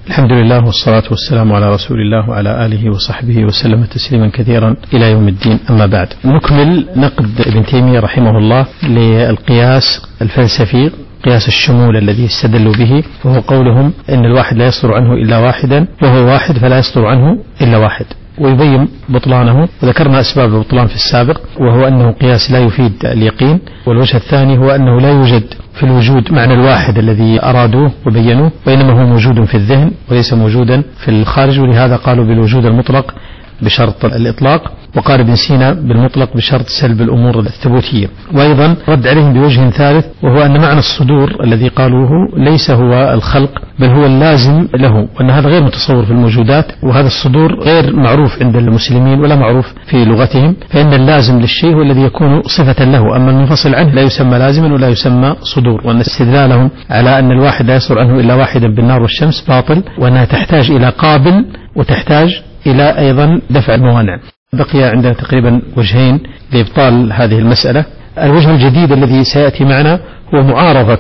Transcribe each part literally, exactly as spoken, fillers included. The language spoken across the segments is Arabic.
الحمد لله والصلاة والسلام على رسول الله وعلى آله وصحبه وسلم تسليما كثيرا إلى يوم الدين. أما بعد، نكمل نقد ابن تيمية رحمه الله للقياس الفلسفي، قياس الشمول الذي استدلوا به، وهو قولهم إن الواحد لا يصدر عنه إلا واحدا، وهو واحد فلا يصدر عنه إلا واحد، ويبين بطلانه. وذكرنا أسباب البطلان في السابق، وهو أنه قياس لا يفيد اليقين. والوجه الثاني هو أنه لا يوجد في الوجود معنى الواحد الذي أرادوه وبينوه، وإنما هو موجود في الذهن وليس موجودا في الخارج، ولهذا قالوا بالوجود المطلق بشرط الإطلاق، وقال ابن سينا بالمطلق بشرط سلب الأمور الثبوتية. وأيضا رد عليهم بوجه ثالث، وهو أن معنى الصدور الذي قالوه ليس هو الخلق بل هو اللازم له، وأن هذا غير متصور في الموجودات، وهذا الصدور غير معروف عند المسلمين ولا معروف في لغتهم، فإن اللازم للشيء هو الذي يكون صفة له، أما المنفصل عنه لا يسمى لازما ولا يسمى صدور. وأن استدلالهم على أن الواحد لا يصدر عنه إلا واحدا بالنار والشمس باطل، وأنها تحتاج إلى قابل وتحتاج إلى أيضا دفع الموانع. بقي عندنا تقريبا وجهين لإبطال هذه المسألة. الوجه الجديد الذي سيأتي معنا هو معارضة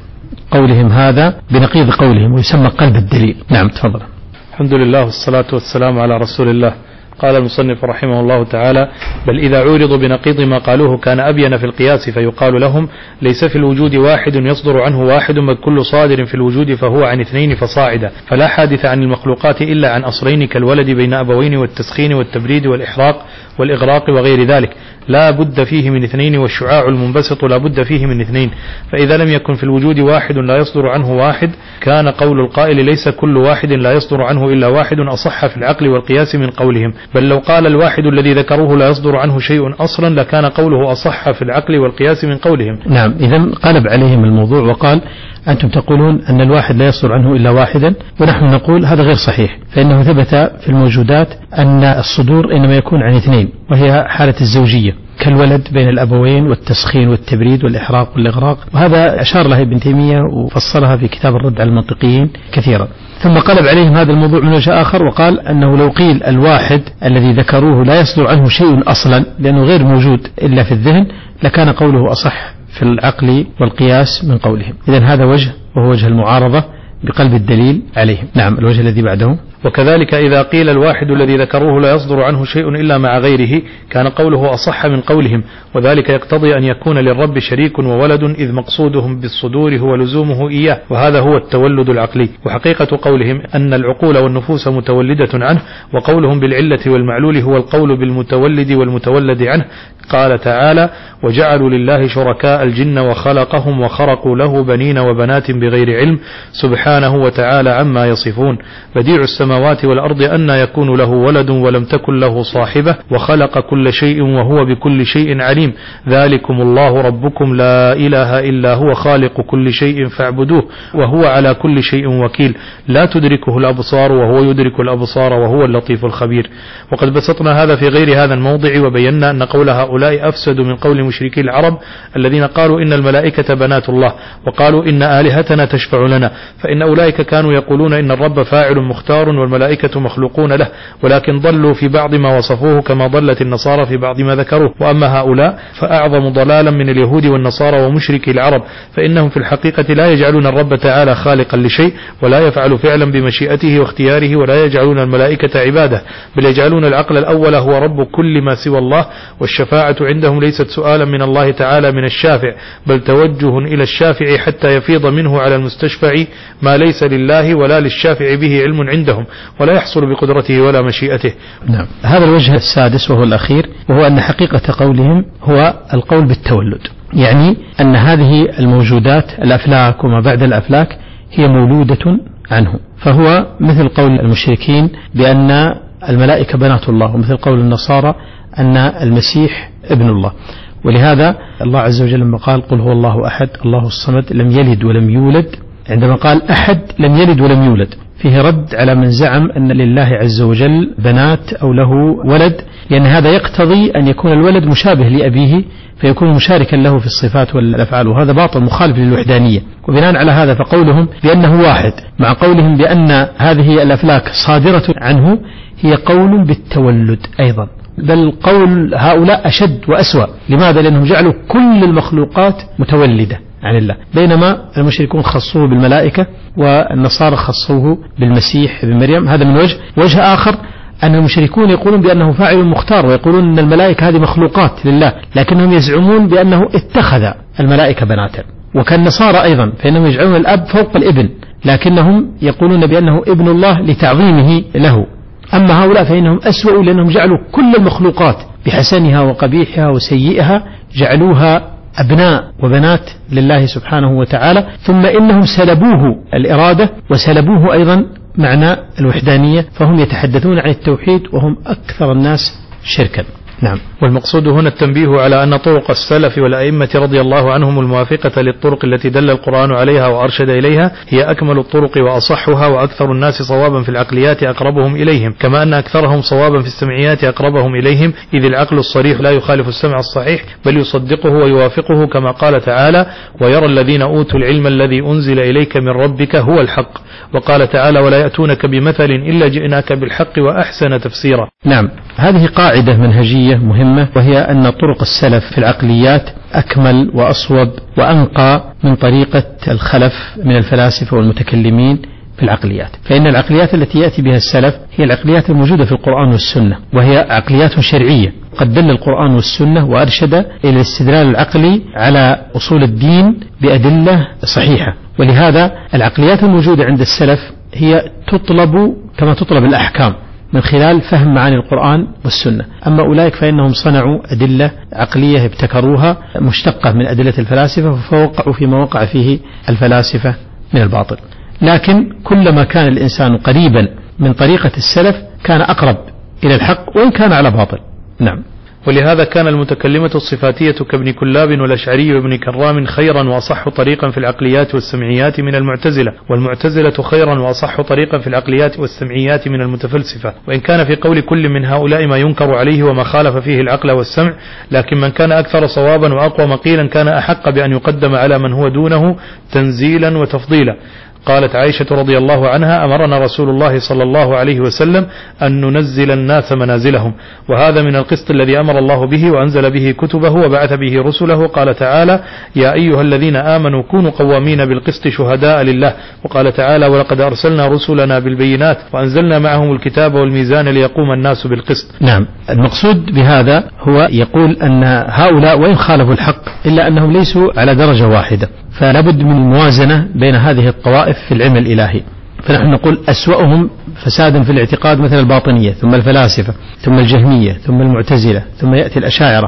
قولهم هذا بنقيض قولهم، ويسمى قلب الدليل. نعم تفضل. الحمد لله والصلاة والسلام على رسول الله. قال المصنف رحمه الله تعالى: بل إذا عورضوا بنقيض ما قالوه كان أبين في القياس، فيقال لهم: ليس في الوجود واحد يصدر عنه واحد، بل كل صادر في الوجود فهو عن اثنين فصاعدا، فلا حادث عن المخلوقات إلا عن أصلين كالولد بين أبوين والتسخين والتبريد والإحراق والإغراق وغير ذلك، لا بد فيه من اثنين، والشعاع المنبسط لا بد فيه من اثنين. فإذا لم يكن في الوجود واحد لا يصدر عنه واحد، كان قول القائل ليس كل واحد لا يصدر عنه إلا واحد أصح في العقل والقياس من قولهم. بل لو قال الواحد الذي ذكروه لا يصدر عنه شيء أصلا لكان قوله أصح في العقل والقياس من قولهم. نعم، إذن قلب عليهم الموضوع وقال: أنتم تقولون أن الواحد لا يصدر عنه إلا واحدا، ونحن نقول هذا غير صحيح، فإنه ثبت في الموجودات أن الصدور إنما يكون عن اثنين، وهي حالة الزوجية كالولد بين الأبوين والتسخين والتبريد والإحراق والإغراق، وهذا أشار لها ابن تيمية وفصلها في كتاب الرد على المنطقيين كثيرا. ثم قلب عليهم هذا الموضوع من وجه آخر، وقال أنه لو قيل الواحد الذي ذكروه لا يصدر عنه شيء أصلا لأنه غير موجود إلا في الذهن، لكان قوله أصح في العقل والقياس من قولهم. إذن هذا وجه، وهو وجه المعارضة بقلب الدليل عليهم. نعم، الوجه الذي بعده: وكذلك إذا قيل الواحد الذي ذكروه لا يصدر عنه شيء إلا مع غيره، كان قوله أصح من قولهم، وذلك يقتضي أن يكون للرب شريك وولد، إذ مقصودهم بالصدور هو لزومه إياه، وهذا هو التولد العقلي. وحقيقة قولهم أن العقول والنفوس متولدة عنه، وقولهم بالعلة والمعلول هو القول بالمتولد والمتولد عنه. قال تعالى: وجعلوا لله شركاء الجن وخلقهم وخرقوا له بنين وبنات بغير علم سبحانه وتعالى عما يصفون. بديع السماوات والأرض أن يكون له ولد ولم تكن له صاحبة، وخلق كل شيء وهو بكل شيء عليم. ذلكم الله ربكم لا إله إلا هو خالق كل شيء فاعبدوه وهو على كل شيء وكيل، لا تدركه الأبصار وهو يدرك الأبصار وهو اللطيف الخبير. وقد بسطنا هذا في غير هذا الموضع، وبينا أن قول هؤلاء أفسد من قول مشركي العرب الذين قالوا إن الملائكة بنات الله، وقالوا إن آلهتنا تشفع لنا، فإن أولئك كانوا يقولون إن الرب فاعل مختار والملائكة مخلوقون له، ولكن ضلوا في بعض ما وصفوه كما ضلت النصارى في بعض ما ذكروه. وأما هؤلاء فأعظم ضلالا من اليهود والنصارى ومشركي العرب، فإنهم في الحقيقة لا يجعلون الرب تعالى خالقا لشيء، ولا يفعل فعلا بمشيئته واختياره، ولا يجعلون الملائكة عباده، بل يجعلون العقل الأول هو رب كل ما سوى الله. والشفاعة عندهم ليست سؤالا من الله تعالى من الشافع، بل توجه إلى الشافع حتى يفيض منه على المستشفع ما ليس لله ولا للشافع به علم عندهم، ولا يحصل بقدرته ولا مشيئته. نعم، هذا الوجه السادس وهو الأخير، وهو أن حقيقة قولهم هو القول بالتولد، يعني أن هذه الموجودات الأفلاك وما بعد الأفلاك هي مولودة عنه، فهو مثل قول المشركين بأن الملائكة بنات الله، ومثل قول النصارى أن المسيح ابن الله. ولهذا الله عز وجل لما قال: قل هو الله أحد الله الصمد لم يلد ولم يولد، عندما قال أحد لم يلد ولم يولد، فيه رد على من زعم أن لله عز وجل بنات أو له ولد، لأن هذا يقتضي أن يكون الولد مشابه لأبيه فيكون مشاركا له في الصفات والأفعال، وهذا باطل مخالف للوحدانية. وبناء على هذا فقولهم بأنه واحد مع قولهم بأن هذه الأفلاك صادرة عنه هي قول بالتولد أيضا، بل قول هؤلاء أشد وأسوأ. لماذا؟ لأنهم جعلوا كل المخلوقات متولدة، عن الله، بينما المشركون خصوه بالملائكة والنصارى خصوه بالمسيح ابن مريم. هذا من وجه. وجه آخر أن المشركون يقولون بأنه فاعل مختار، ويقولون أن الملائكة هذه مخلوقات لله، لكنهم يزعمون بأنه اتخذ الملائكة بناتا. وكالنصارى أيضا فإنهم يجعلون الأب فوق الابن، لكنهم يقولون بأنه ابن الله لتعظيمه له. أما هؤلاء فإنهم أسوأ، لأنهم جعلوا كل المخلوقات بحسنها وقبيحها وسيئها جعلوها أبناء وبنات لله سبحانه وتعالى، ثم إنهم سلبوه الإرادة وسلبوه أيضا معنى الوحدانية، فهم يتحدثون عن التوحيد وهم أكثر الناس شركا. نعم. والمقصود هنا التنبيه على أن طرق السلف والأئمة رضي الله عنهم الموافقة للطرق التي دل القرآن عليها وأرشد إليها هي أكمل الطرق وأصحها، وأكثر الناس صوابا في العقليات أقربهم إليهم، كما أن أكثرهم صوابا في السمعيات أقربهم إليهم، إذ العقل الصريح لا يخالف السمع الصحيح بل يصدقه ويوافقه، كما قال تعالى: ويرى الذين أوتوا العلم الذي أنزل إليك من ربك هو الحق. وقال تعالى: ولا يأتونك بمثل إلا جئناك بالحق وأحسن تفسيرا. نعم. هذه قاعدة منهجية مهمة، وهي أن طرق السلف في العقليات أكمل وأصوب وأنقى من طريقة الخلف من الفلاسفة والمتكلمين في العقليات. فإن العقليات التي يأتي بها السلف هي العقليات الموجودة في القرآن والسنة، وهي عقليات شرعية قد دل القرآن والسنة وأرشد إلى الاستدلال العقلي على أصول الدين بأدلة صحيحة. ولهذا العقليات الموجودة عند السلف هي تطلب كما تطلب الأحكام من خلال فهم معاني القرآن والسنة. أما أولئك فإنهم صنعوا أدلة عقلية ابتكروها مشتقة من أدلة الفلاسفة، فوقعوا فيما وقع فيه الفلاسفة من الباطل. لكن كلما كان الإنسان قريبا من طريقة السلف كان أقرب إلى الحق وإن كان على باطل. نعم. ولهذا كان المتكلمة الصفاتية كابن كلاب والأشعري وابن كرام خيرا وأصح طريقا في العقليات والسمعيات من المعتزلة، والمعتزلة خيرا وأصح طريقا في العقليات والسمعيات من المتفلسفة. وإن كان في قول كل من هؤلاء ما ينكر عليه وما خالف فيه العقل والسمع، لكن من كان أكثر صوابا وأقوى مقيلا كان أحق بأن يقدم على من هو دونه تنزيلا وتفضيلا. قالت عائشة رضي الله عنها: أمرنا رسول الله صلى الله عليه وسلم أن ننزل الناس منازلهم، وهذا من القسط الذي أمر الله به وأنزل به كتبه وبعث به رسله. قال تعالى: يا أيها الذين آمنوا كونوا قوامين بالقسط شهداء لله. وقال تعالى: ولقد أرسلنا رسلنا بالبينات وأنزلنا معهم الكتاب والميزان ليقوم الناس بالقسط. نعم. المقصود بهذا هو يقول أن هؤلاء وإن خالفوا الحق إلا أنهم ليسوا على درجة واحدة، فلا بد من الموازنة بين هذه الطوائف في العلم الإلهي. فنحن نقول أسوأهم فسادا في الاعتقاد مثل الباطنية، ثم الفلاسفة، ثم الجهمية، ثم المعتزلة، ثم يأتي الأشاعرة،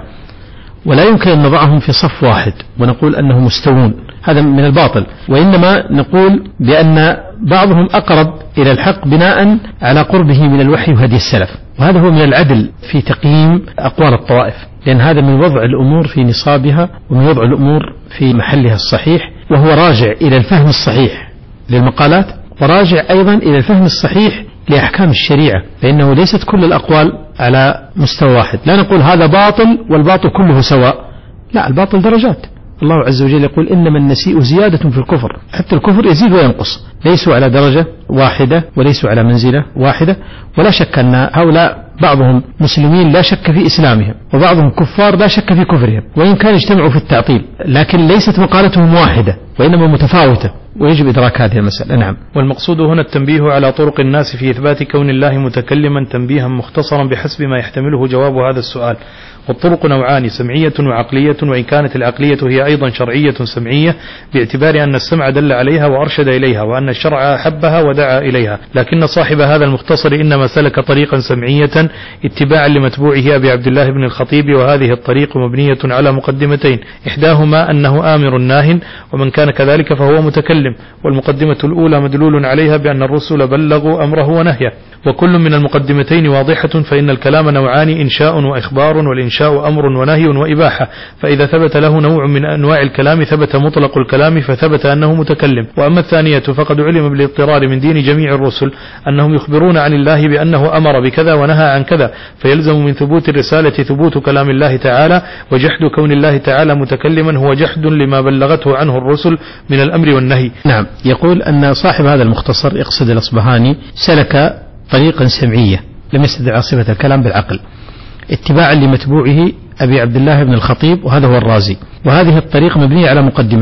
ولا يمكن أن نضعهم في صف واحد ونقول أنهم مستوون، هذا من الباطل. وإنما نقول بأن بعضهم أقرب إلى الحق بناء على قربه من الوحي وهدي السلف، وهذا هو من العدل في تقييم أقوال الطوائف، لأن هذا من وضع الأمور في نصابها ومن وضع الأمور في محلها الصحيح، وهو راجع إلى الفهم الصحيح للمقالات، وراجع أيضا إلى الفهم الصحيح لأحكام الشريعة، فإنه ليست كل الأقوال على مستوى واحد. لا نقول هذا باطل والباطل كله سواء، لا، الباطل درجات. الله عز وجل يقول: إنما النسيء زيادة في الكفر، حتى الكفر يزيد وينقص، ليسوا على درجة واحدة وليسوا على منزلة واحدة. ولا شك أن هؤلاء بعضهم مسلمين لا شك في إسلامهم، وبعضهم كفار لا شك في كفرهم، وإن كان اجتمعوا في التعطيل، لكن ليست مقالتهم واحدة وإنما متفاوتة، ويجب إدراك هذه المسألة. نعم. والمقصود هنا التنبيه على طرق الناس في إثبات كون الله متكلما تنبيها مختصرا بحسب ما يحتمله جواب هذا السؤال. والطرق نوعان: سمعية وعقلية، وإن كانت العقلية هي أيضا شرعية سمعية، باعتبار أن السمع دل عليها وأرشد إليها، وأن الشرع أحبها ودعا إليها. لكن صاحب هذا المختصر إنما سلك طريقا سمعية اتباعا لمتبوعه أبي عبد الله بن الخطيب، وهذه الطريق مبنية على مقدمتين: إحداهما أنه آمر ناه، ومن كان كذلك فهو متكلم، والمقدمة الأولى مدلول عليها بأن الرسل بلغوا أمره ونهيه. وكل من المقدمتين واضحة، فإن الكلام نوعان: إنشاء وإخبار، والإنشاء أمر ونهي وإباحة. فإذا ثبت له نوع من أنواع الكلام ثبت مطلق الكلام، فثبت أنه متكلم. وأما الثانية فقد علم بالاضطرار من دين جميع الرسل أنهم يخبرون عن الله بأنه أمر بكذا ونهى عن كذا، فيلزم من ثبوت الرسالة ثبوت كلام الله تعالى، وجحد كون الله تعالى متكلما هو جحد لما بلغته عنه الرسل من الأمر والنهي. نعم. يقول أن صاحب هذا المختصر يقصد الأصبهاني سلك طريقا سمعية لم يستدع صفة الكلام بالعقل، اتباعا لمتبوعه أبي عبد الله بن الخطيب، وهذا هو الرازي. وهذه الطريقة مبنية على مقدمتين: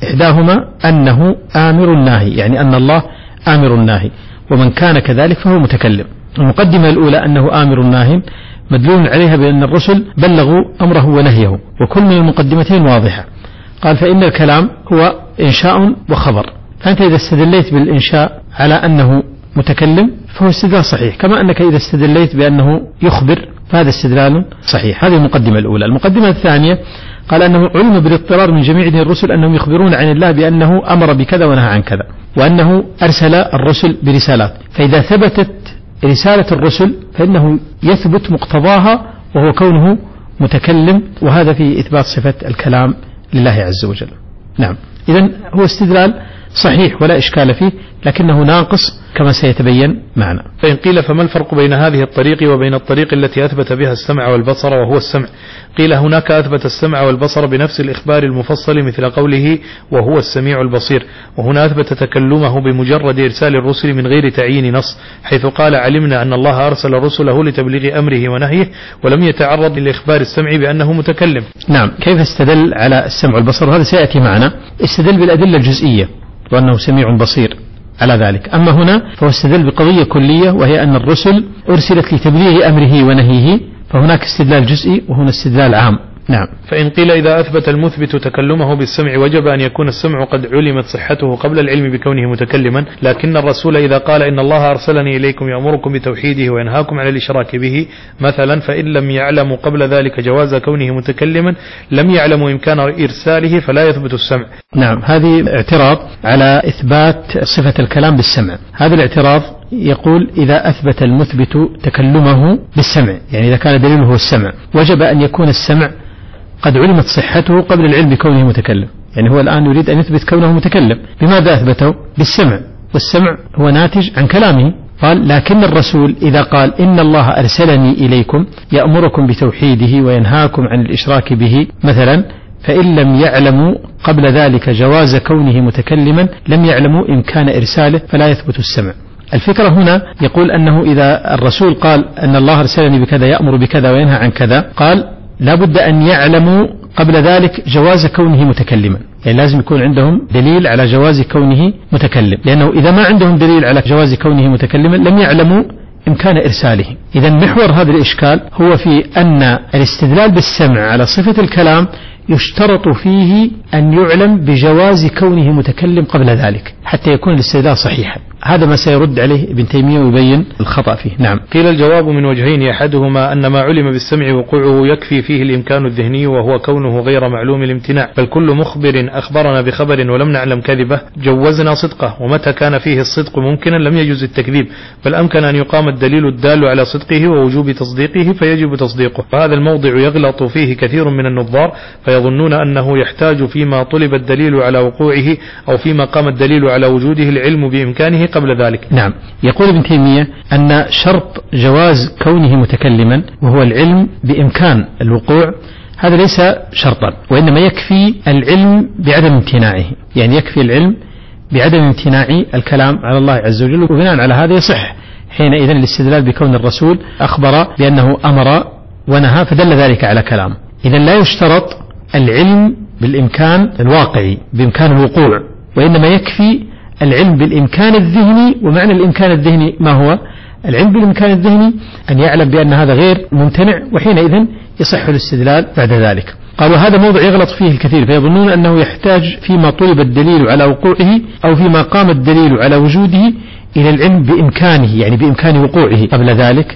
إحداهما أنه آمر الناهي، يعني أن الله آمر الناهي، ومن كان كذلك فهو متكلم. المقدمة الأولى أنه آمر الناهي مدلول عليها بأن الرسل بلغوا أمره ونهيه، وكل من المقدمتين واضحة. قال فإن الكلام هو إنشاء وخبر، فأنت إذا استدليت بالإنشاء على أنه متكلم فهو استدلال صحيح، كما أنك إذا استدليت بأنه يخبر فهذا استدلال صحيح. هذه المقدمة الأولى. المقدمة الثانية قال أنه علم بالاضطرار من جميع الرسل أنهم يخبرون عن الله بأنه أمر بكذا ونهى عن كذا، وأنه أرسل الرسل برسالات، فإذا ثبتت رسالة الرسل فإنه يثبت مقتضاها وهو كونه متكلم، وهذا في إثبات صفة الكلام لله عز وجل. نعم، إذن هو استدلال صحيح ولا إشكال فيه، لكنه ناقص كما سيتبين معنا. فإن قيل فما الفرق بين هذه الطريق وبين الطريق التي أثبت بها السمع والبصر وهو السمع؟ قيل هناك أثبت السمع والبصر بنفس الإخبار المفصل مثل قوله وهو السميع البصير، وهنا أثبت تكلمه بمجرد إرسال الرسل من غير تعيين نص، حيث قال علمنا أن الله أرسل رسله لتبليغ أمره ونهيه، ولم يتعرض للإخبار السمع بأنه متكلم. نعم، كيف استدل على السمع والبصر؟ هذا سيأتي معنا. استدل بالأدلة الجزئية وأنه سميع بصير على ذلك. أما هنا فهو استدل بقضية كلية، وهي أن الرسل أرسلت لتبليغ أمره ونهيه، فهناك استدلال جزئي وهنا استدلال عام. نعم. فإن قيل إذا أثبت المثبت تكلمه بالسمع وجب أن يكون السمع قد علمت صحته قبل العلم بكونه متكلما، لكن الرسول إذا قال إن الله أرسلني إليكم يأمركم بتوحيده وينهاكم عن الإشراك به مثلا، فإن لم يعلموا قبل ذلك جواز كونه متكلما لم يعلموا إمكان إرساله فلا يثبت السمع. نعم، هذه اعتراض على إثبات صفة الكلام بالسمع. هذا الاعتراض يقول إذا أثبت المثبت تكلمه بالسمع، يعني إذا كان دليله هو السمع، وجب أن يكون السمع قد علمت صحته قبل العلم بكونه متكلم. يعني هو الآن يريد أن يثبت كونه متكلم، بماذا أثبته؟ بالسمع، والسمع هو ناتج عن كلامه. قال لكن الرسول إذا قال إن الله أرسلني إليكم يأمركم بتوحيده وينهاكم عن الإشراك به مثلا، فإن لم يعلموا قبل ذلك جواز كونه متكلما لم يعلموا إمكان إرساله فلا يثبت السمع. الفكرة هنا يقول أنه إذا الرسول قال أن الله أرسلني بكذا يأمر بكذا وينهى عن كذا، قال لا بد أن يعلموا قبل ذلك جواز كونه متكلما، يعني لازم يكون عندهم دليل على جواز كونه متكلم، لأنه إذا ما عندهم دليل على جواز كونه متكلما لم يعلموا إمكان إرساله. إذا محور هذا الإشكال هو في أن الاستدلال بالسمع على صفة الكلام يشترط فيه أن يعلم بجواز كونه متكلم قبل ذلك حتى يكون الاستدلال صحيحا. هذا ما سيرد عليه ابن تيمية ويبين الخطأ فيه. نعم. قيل الجواب من وجهين، أحدهما أن ما علم بالسمع وقوعه يكفي فيه الإمكان الذهني وهو كونه غير معلوم الامتناع، بل كل مخبر أخبرنا بخبر ولم نعلم كذبه جوزنا صدقه، ومتى كان فيه الصدق ممكنا لم يجوز التكذيب، بل أمكن أن يقام الدليل الدال على صدقه ووجوب تصديقه فيجب تصديقه. فهذا الموضع يغلط فيه كثير من النظار فيظنون أنه يحتاج فيما طلب الدليل على وقوعه أو فيما قام الدليل على وجوده العلم بإمكانه قبل ذلك. نعم. يقول ابن تيمية أن شرط جواز كونه متكلما وهو العلم بإمكان الوقوع هذا ليس شرطا، وإنما يكفي العلم بعدم امتناعه، يعني يكفي العلم بعدم امتناع الكلام على الله عز وجل، وبناء على هذا يصح حينئذ الاستدلال بكون الرسول أخبر بأنه أمر ونهى فدل ذلك على كلام. إذا لا يشترط العلم بالإمكان الواقعي بإمكان الوقوع، وإنما يكفي العلم بالإمكان الذهني. ومعنى الإمكان الذهني ما هو؟ العلم بالإمكان الذهني أن يعلم بأن هذا غير ممتنع، وحينئذ يصح الاستدلال بعد ذلك. قالوا هذا موضع يغلط فيه الكثير، فيظنون أنه يحتاج فيما طلب الدليل على وقوعه أو فيما قام الدليل على وجوده إلى العلم بإمكانه، يعني بإمكان وقوعه قبل ذلك،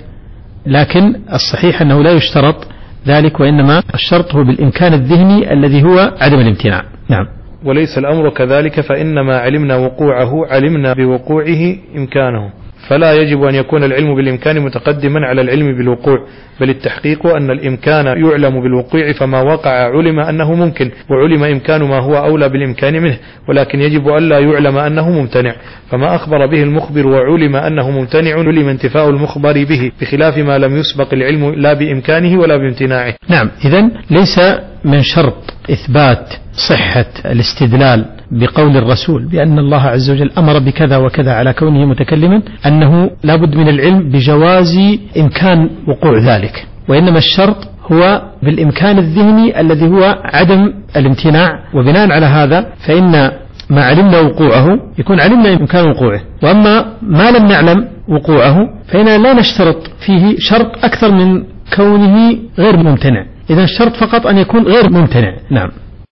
لكن الصحيح أنه لا يشترط ذلك، وإنما الشرط هو بالإمكان الذهني الذي هو عدم الامتناع. نعم. وليس الأمر كذلك، فإنما علمنا وقوعه علمنا بوقوعه إمكانه، فلا يجب أن يكون العلم بالإمكان متقدما على العلم بالوقوع، بل التحقيق أن الإمكان يعلم بالوقوع، فما وقع علم أنه ممكن، وعلم إمكان ما هو أولى بالإمكان منه، ولكن يجب ألا يعلم أنه ممتنع، فما أخبر به المخبر وعلم أنه ممتنع علم انتفاء المخبر به، بخلاف ما لم يسبق العلم لا بإمكانه ولا بامتناعه. نعم. إذن ليس من شرط إثبات صحة الاستدلال بقول الرسول بأن الله عز وجل أمر بكذا وكذا على كونه متكلما أنه لا بد من العلم بجواز إمكان وقوع ذلك، وإنما الشرط هو بالإمكان الذهني الذي هو عدم الامتناع، وبناء على هذا فإن ما علمنا وقوعه يكون علمنا إمكان وقوعه، وأما ما لم نعلم وقوعه فإننا لا نشترط فيه شرط أكثر من كونه غير ممتنع، إذا الشرط فقط أن يكون غير ممتنع. نعم.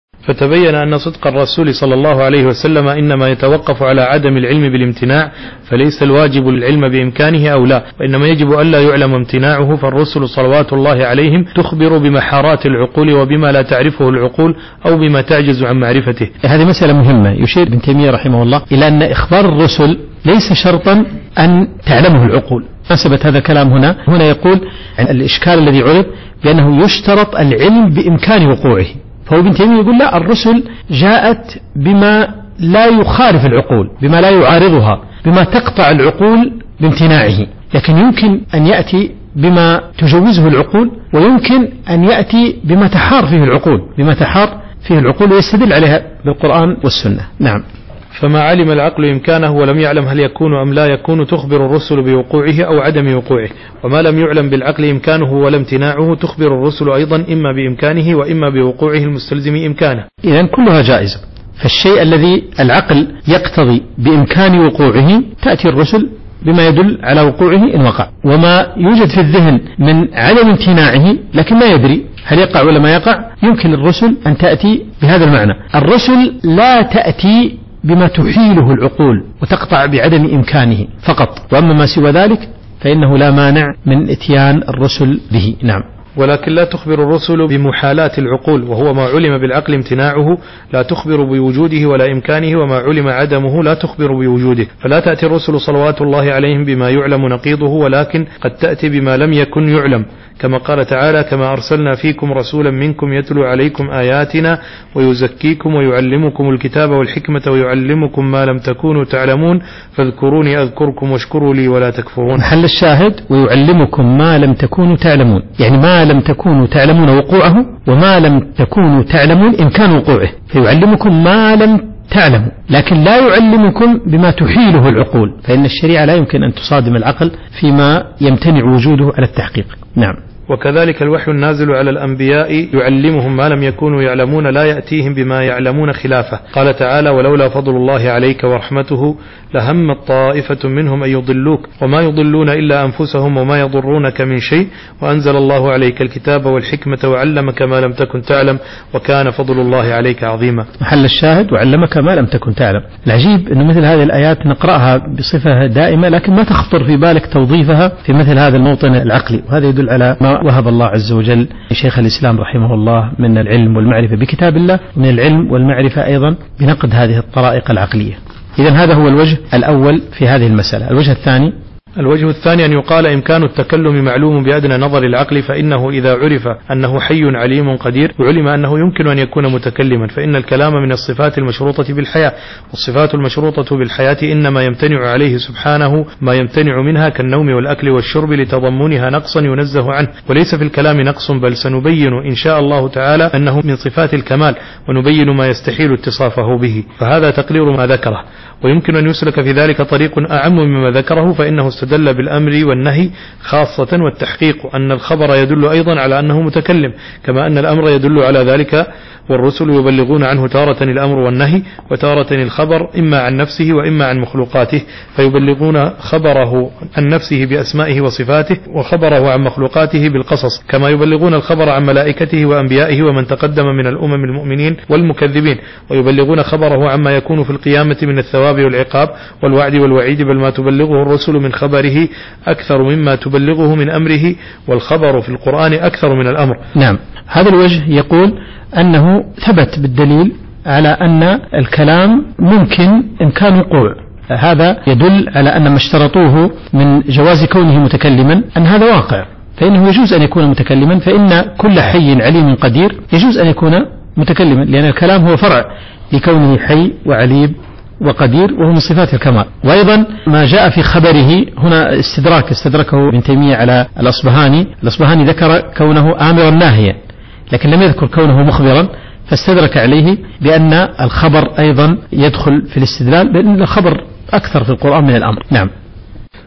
فتبين أن صدق الرسول صلى الله عليه وسلم إنما يتوقف على عدم العلم بالامتناع، فليس الواجب العلم بإمكانه أو لا، وإنما يجب ألا يعلم امتناعه، فالرسل صلوات الله عليهم تخبر بمحارات العقول وبما لا تعرفه العقول أو بما تعجز عن معرفته. هذه مسألة مهمة. يشير ابن تيمية رحمه الله إلى أن إخبار الرسل ليس شرطا أن تعلمه العقول. نسبت هذا الكلام هنا هنا يقول عن الإشكال الذي عرض بأنه يشترط العلم بإمكان وقوعه، فهو ابن تيمية يقول لا، الرسل جاءت بما لا يخالف العقول، بما لا يعارضها، بما تقطع العقول بامتناعه، لكن يمكن أن يأتي بما تجوزه العقول، ويمكن أن يأتي بما تحار فيه العقول، بما تحار فيه العقول ويستدل عليها بالقرآن والسنة. نعم. فما علم العقل إمكانه ولم يعلم هل يكون أم لا يكون تخبر الرسل بوقوعه أو عدم وقوعه، وما لم يعلم بالعقل إمكانه ولا امتناعه تخبر الرسل أيضا إما بإمكانه وإما بوقوعه المستلزم إمكانه. إذن كلها جائزة، فالشيء الذي العقل يقتضي بإمكان وقوعه تأتي الرسل بما يدل على وقوعه إن وقع، وما يوجد في الذهن من عدم امتناعه لكن ما يدري هل يقع ولا ما يقع يمكن الرسل أن تأتي بهذا المعنى. الرسل لا تأتي بما تحيله العقول وتقطع بعدم إمكانه فقط، وأما ما سوى ذلك فإنه لا مانع من إتيان الرسل به. نعم. ولكن لا تخبر الرسل بمحالات العقول، وهو ما علم بالعقل امتناعه لا تخبر بوجوده ولا إمكانه، وما علم عدمه لا تخبر بوجوده، فلا تأتي الرسل صلوات الله عليهم بما يعلم نقيضه، ولكن قد تأتي بما لم يكن يعلم، كما قال تعالى: كما أرسلنا فيكم رسولا منكم يتلو عليكم آياتنا ويزكيكم ويعلمكم الكتاب والحكمة ويعلمكم ما لم تكونوا تعلمون فاذكروني أذكركم واشكروا لي ولا تكفرون. محل الشاهد ويعلمكم ما لم تكونوا تعلمون، يعني ما لم تكونوا تعلمون وقوعه وما لم تكونوا تعلمون إمكان وقوعه، فيعلمكم ما لم تعلموا، لكن لا يعلمكم بما تحيله العقول، فإن الشريعة لا يمكن أن تصادم العقل فيما يمتنع وجوده على التحقيق. نعم. وكذلك الوحي النازل على الأنبياء يعلمهم ما لم يكونوا يعلمون لا يأتيهم بما يعلمون خلافه، قال تعالى: ولولا فضل الله عليك ورحمته لهمت طائفة منهم أن يضلوك وما يضلون إلا أنفسهم وما يضرونك من شيء وأنزل الله عليك الكتاب والحكمة وعلمك ما لم تكن تعلم وكان فضل الله عليك عظيما. محل الشاهد وعلمك ما لم تكن تعلم. العجيب أن مثل هذه الآيات نقرأها بصفة دائمة لكن ما تخطر في بالك توظيفها في مثل هذا الموطن العقلي، وهذا يدل على ما وهب الله عز وجل لشيخ الإسلام رحمه الله من العلم والمعرفة بكتاب الله، ومن العلم والمعرفة أيضا بنقد هذه الطرائق العقلية. إذن هذا هو الوجه الأول في هذه المسألة. الوجه الثاني الوجه الثاني أن يقال إمكان التكلم معلوم بأدنى نظر العقل، فإنه إذا عرف أنه حي عليم قدير وعلم أنه يمكن أن يكون متكلما، فإن الكلام من الصفات المشروطة بالحياة، والصفات المشروطة بالحياة إنما يمتنع عليه سبحانه ما يمتنع منها كالنوم والأكل والشرب لتضمنها نقصا ينزه عنه، وليس في الكلام نقص، بل سنبين إن شاء الله تعالى أنه من صفات الكمال ونبين ما يستحيل اتصافه به، فهذا تقرير ما ذكره. ويمكن أن يسلك في ذلك طريق أعم مما ذكره، فإنه استدل بالأمر والنهي خاصة، والتحقيق أن الخبر يدل أيضا على أنه متكلم كما أن الأمر يدل على ذلك، والرسل يبلغون عنه تارة الأمر والنهي وتارة الخبر إما عن نفسه وإما عن مخلوقاته، فيبلغون خبره عن نفسه بأسمائه وصفاته وخبره عن مخلوقاته بالقصص، كما يبلغون الخبر عن ملائكته وأنبيائه ومن تقدم من الأمم المؤمنين والمكذبين، ويبلغون خبره عما يكون في القيامة من الثواب والعقاب والوعد والوعيد، بل ما تبلغه الرسل من خبره أكثر مما تبلغه من أمره، والخبر في القرآن أكثر من الأمر. نعم. هذا الوجه يقول أنه ثبت بالدليل على أن الكلام ممكن إمكان وقوع، هذا يدل على أن ما اشترطوه من جواز كونه متكلما أن هذا واقع، فإنه يجوز أن يكون متكلما، فإن كل حي عليم قدير يجوز أن يكون متكلما، لأن الكلام هو فرع لكونه حي وعليم وقدير وهو من صفات الكمال. وأيضا ما جاء في خبره هنا استدراك استدركه ابن تيمية على الأصبهاني، الأصبهاني ذكر كونه آمرا ناهيا لكن لم يذكر كونه مخبرا، فاستدرك عليه بأن الخبر أيضا يدخل في الاستدلال، لأن الخبر أكثر في القرآن من الأمر. نعم.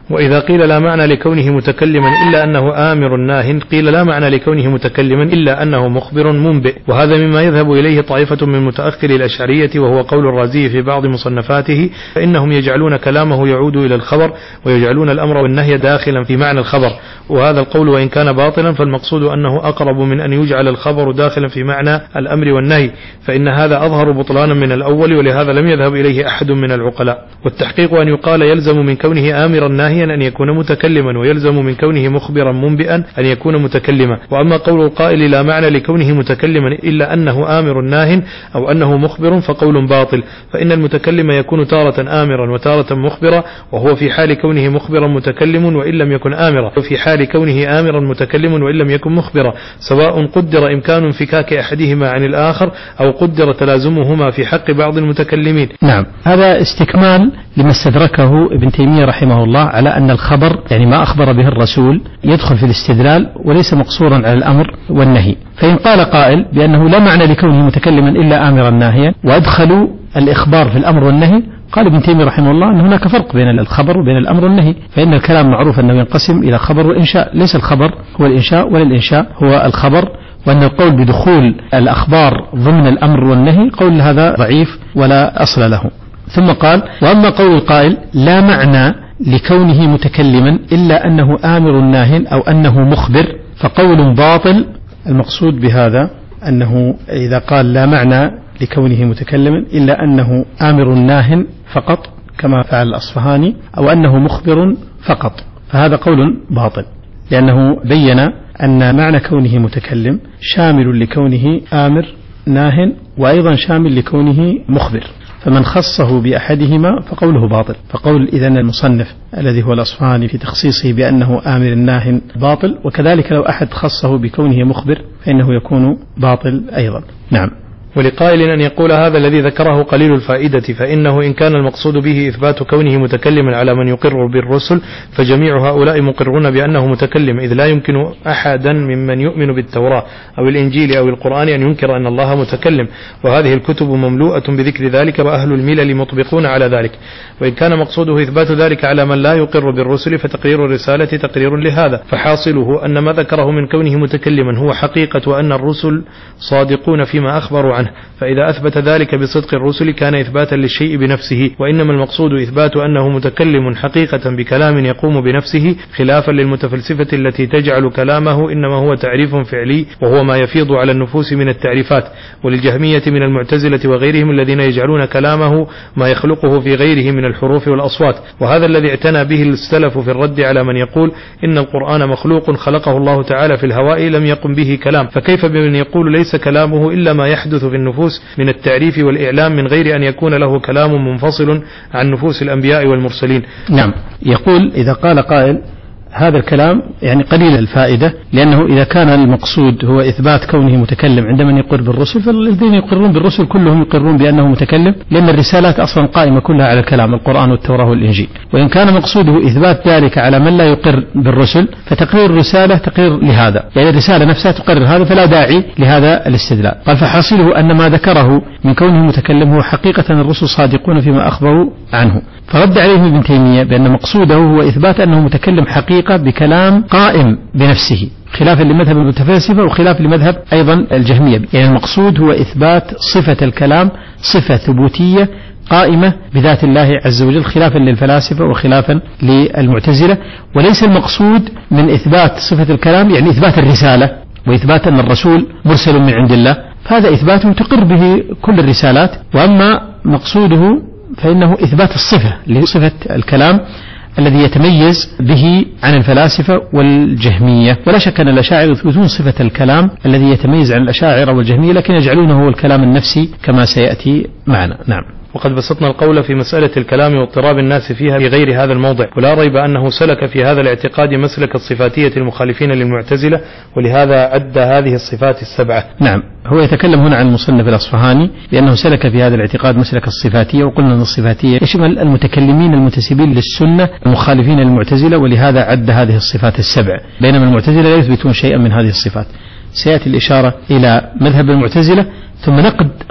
وإذا قيل لا معنى لكونه متكلما إلا أنه آمر ناه قيل لا معنى لكونه متكلما إلا أنه مخبر منبئ، وهذا مما يذهب إليه طائفة من متأخر الأشعرية، وهو قول الرازي في بعض مصنفاته، فإنهم يجعلون كلامه يعود إلى الخبر ويجعلون الأمر والنهي داخلا في معنى الخبر، وهذا القول وإن كان باطلا فالمقصود أنه أقرب من أن يجعل الخبر داخلا في معنى الأمر والنهي، فإن هذا أظهر بطلانا من الأول، ولهذا لم يذهب إليه أحد من العقلاء. والتحقيق أن يقال يلزم من كونه آمرا ناهيا أن يكون متكلما، ويلزم من كونه مخبرا منبئا أن يكون متكلما. وأما قول القائل لا معنى لكونه متكلما إلا أنه آمر ناه أو أنه مخبر فقول باطل، فإن المتكلم يكون تارة آمرا وتارة مخبرا، وهو في حال كونه مخبرا متكلم وإن لم يكن آمرا، وفي حال كونه آمرا متكلم وإن لم يكن مخبرا، سواء قدر إمكان انفكاك أحدهما عن الآخر أو قدر تلازمهما في حق بعض المتكلمين. نعم، هذا استكمال لما استدركه ابن تيمية رحمه الله على أن الخبر يعني ما أخبر به الرسول يدخل في الاستدلال وليس مقصورا على الأمر والنهي. فإن قال قائل بأنه لا معنى لكونه متكلما إلا آمرا ناهيا وأدخلوا الإخبار في الأمر والنهي، قال ابن تيمية رحمه الله أن هناك فرق بين الخبر وبين الأمر والنهي، فإن الكلام معروف أنه ينقسم إلى خبر وإنشاء، ليس الخبر هو الإنشاء ولا الإنشاء هو الخبر، وأن القول بدخول الأخبار ضمن الأمر والنهي قول هذا ضعيف ولا أصل له. ثم قال وأما قول القائل لا معنى لكونه متكلما إلا أنه آمر ناه أو أنه مخبر فقول باطل. المقصود بهذا أنه إذا قال لا معنى لكونه متكلما إلا أنه آمر ناه فقط كما فعل الأصفهاني أو أنه مخبر فقط، فهذا قول باطل، لأنه بين أن معنى كونه متكلم شامل لكونه آمر ناه وأيضا شامل لكونه مخبر، فمن خصه بأحدهما فقوله باطل. فقول إذن المصنف الذي هو الأصفهاني في تخصيصه بأنه آمر ناه باطل، وكذلك لو أحد خصه بكونه مخبر فإنه يكون باطل أيضا. نعم. ولقائل أن يقول هذا الذي ذكره قليل الفائدة، فإنه إن كان المقصود به إثبات كونه متكلما على من يقر بالرسل فجميع هؤلاء مقرون بأنه متكلم، إذ لا يمكن أحدا ممن يؤمن بالتوراة أو الإنجيل أو القرآن أن ينكر أن الله متكلم، وهذه الكتب مملوءة بذكر ذلك وأهل الملل مطبقون على ذلك. وإن كان مقصوده إثبات ذلك على من لا يقر بالرسل فتقرير الرسالة تقرير لهذا، فحاصله أن ما ذكره من كونه متكلما هو حقيقة وأن الرسل صادقون فيما أخبروا عنه، فإذا أثبت ذلك بصدق الرسل كان إثباتا للشيء بنفسه، وإنما المقصود إثبات أنه متكلم حقيقة بكلام يقوم بنفسه، خلافا للمتفلسفة التي تجعل كلامه إنما هو تعريف فعلي وهو ما يفيض على النفوس من التعريفات، وللجهمية من المعتزلة وغيرهم الذين يجعلون كلامه ما يخلقه في غيره من الحروف والأصوات، وهذا الذي اعتنى به السلف في الرد على من يقول إن القرآن مخلوق خلقه الله تعالى في الهواء لم يقم به كلام، فكيف بمن يقول ليس كلامه إلا ما يحدث في النفوس من التعريف والإعلام من غير أن يكون له كلام منفصل عن نفوس الأنبياء والمرسلين. نعم، يقول إذا قال قائل هذا الكلام يعني قليل الفائدة، لأنه إذا كان المقصود هو إثبات كونه متكلم عند من يقر بالرسل، فالذين يقرون بالرسل كلهم يقرون بأنه متكلم، لأن الرسالات أصلا قائمة كلها على الكلام، القرآن والتوراة والإنجيل. وإن كان مقصوده إثبات ذلك على من لا يقر بالرسل فتقرير الرسالة تقرير لهذا، يعني الرسالة نفسها تقرر هذا، فلا داعي لهذا الاستدلال. قال فحاصله أن ما ذكره من كونه متكلم هو حقيقة الرسل صادقون فيما أخبروا عنه. فرد عليه ابن تيمية بأن مقصوده هو إثبات أنه متكلم حقيقة بكلام قائم بنفسه، خلافا لمذهب المتفلسفة وخلاف لمذهب أيضا الجهمية. يعني المقصود هو إثبات صفة الكلام صفة ثبوتية قائمة بذات الله عز وجل، خلافا للفلاسفة وخلافا للمعتزلة. وليس المقصود من إثبات صفة الكلام يعني إثبات الرسالة وإثبات أن الرسول مرسل من عند الله، فهذا إثباته تقر به كل الرسالات. وأما مقصوده فإنه إثبات الصفة لصفة الكلام الذي يتميز به عن الفلاسفة والجهمية. ولا شك أن الأشاعرة يثبتون صفة الكلام الذي يتميز عن الأشاعرة والجهمية، لكن يجعلونه هو الكلام النفسي كما سيأتي معنا. نعم. وقد بسطنا القول في مسألة الكلام واضطراب الناس فيها في غير هذا الموضع، ولا ريب أنه سلك في هذا الاعتقاد مسلك الصفاتية المخالفين للمعتزلة، ولهذا أدى هذه الصفات السبعة. نعم، هو يتكلم هنا عن المصنف الأصفهاني لأنه سلك في هذا الاعتقاد مسلك الصفاتية، وقلنا أن الصفاتية يشمل المتكلمين المنتسبين للسنة المخالفين للمعتزلة، ولهذا عد هذه الصفات السبع، بينما المعتزلة لا يثبتون شيئا من هذه الصفات. سيأتي الإشارة إلى مذهب المعتزلة ثم نقد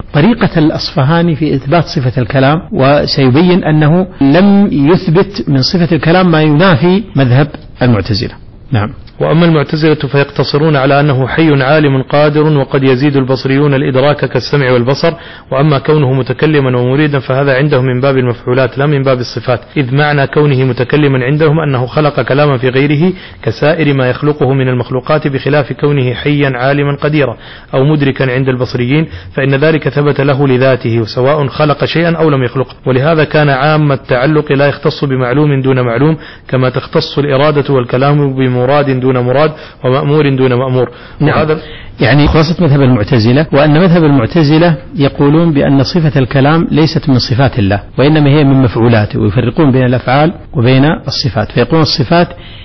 طريقة الأصفهاني في إثبات صفة الكلام، وسيبين أنه لم يثبت من صفة الكلام ما ينافي مذهب المعتزلة. نعم. وأما المعتزلة فيقتصرون على أنه حي عالم قادر، وقد يزيد البصريون الإدراك كالسمع والبصر، وأما كونه متكلما ومريدا فهذا عندهم من باب المفعولات لا من باب الصفات، إذ معنى كونه متكلما عندهم أنه خلق كلاما في غيره كسائر ما يخلقه من المخلوقات، بخلاف كونه حيا عالما قديرا أو مدركا عند البصريين، فإن ذلك ثبت له لذاته سواء خلق شيئا أو لم يخلقه، ولهذا كان عام التعلق لا يختص بمعلوم دون معلوم، كما تختص الإرادة والكلام بمراد دون مراد ومأمور دون مأمور. نعم. وهذا يعني خلاصة مذهب المعتزلة، وأن مذهب المعتزلة يقولون بأن صفة الكلام ليست من صفات الله، وإنما هي من مفعولاته، ويفرقون بين الأفعال وبين الصفات، فيقولون الصفات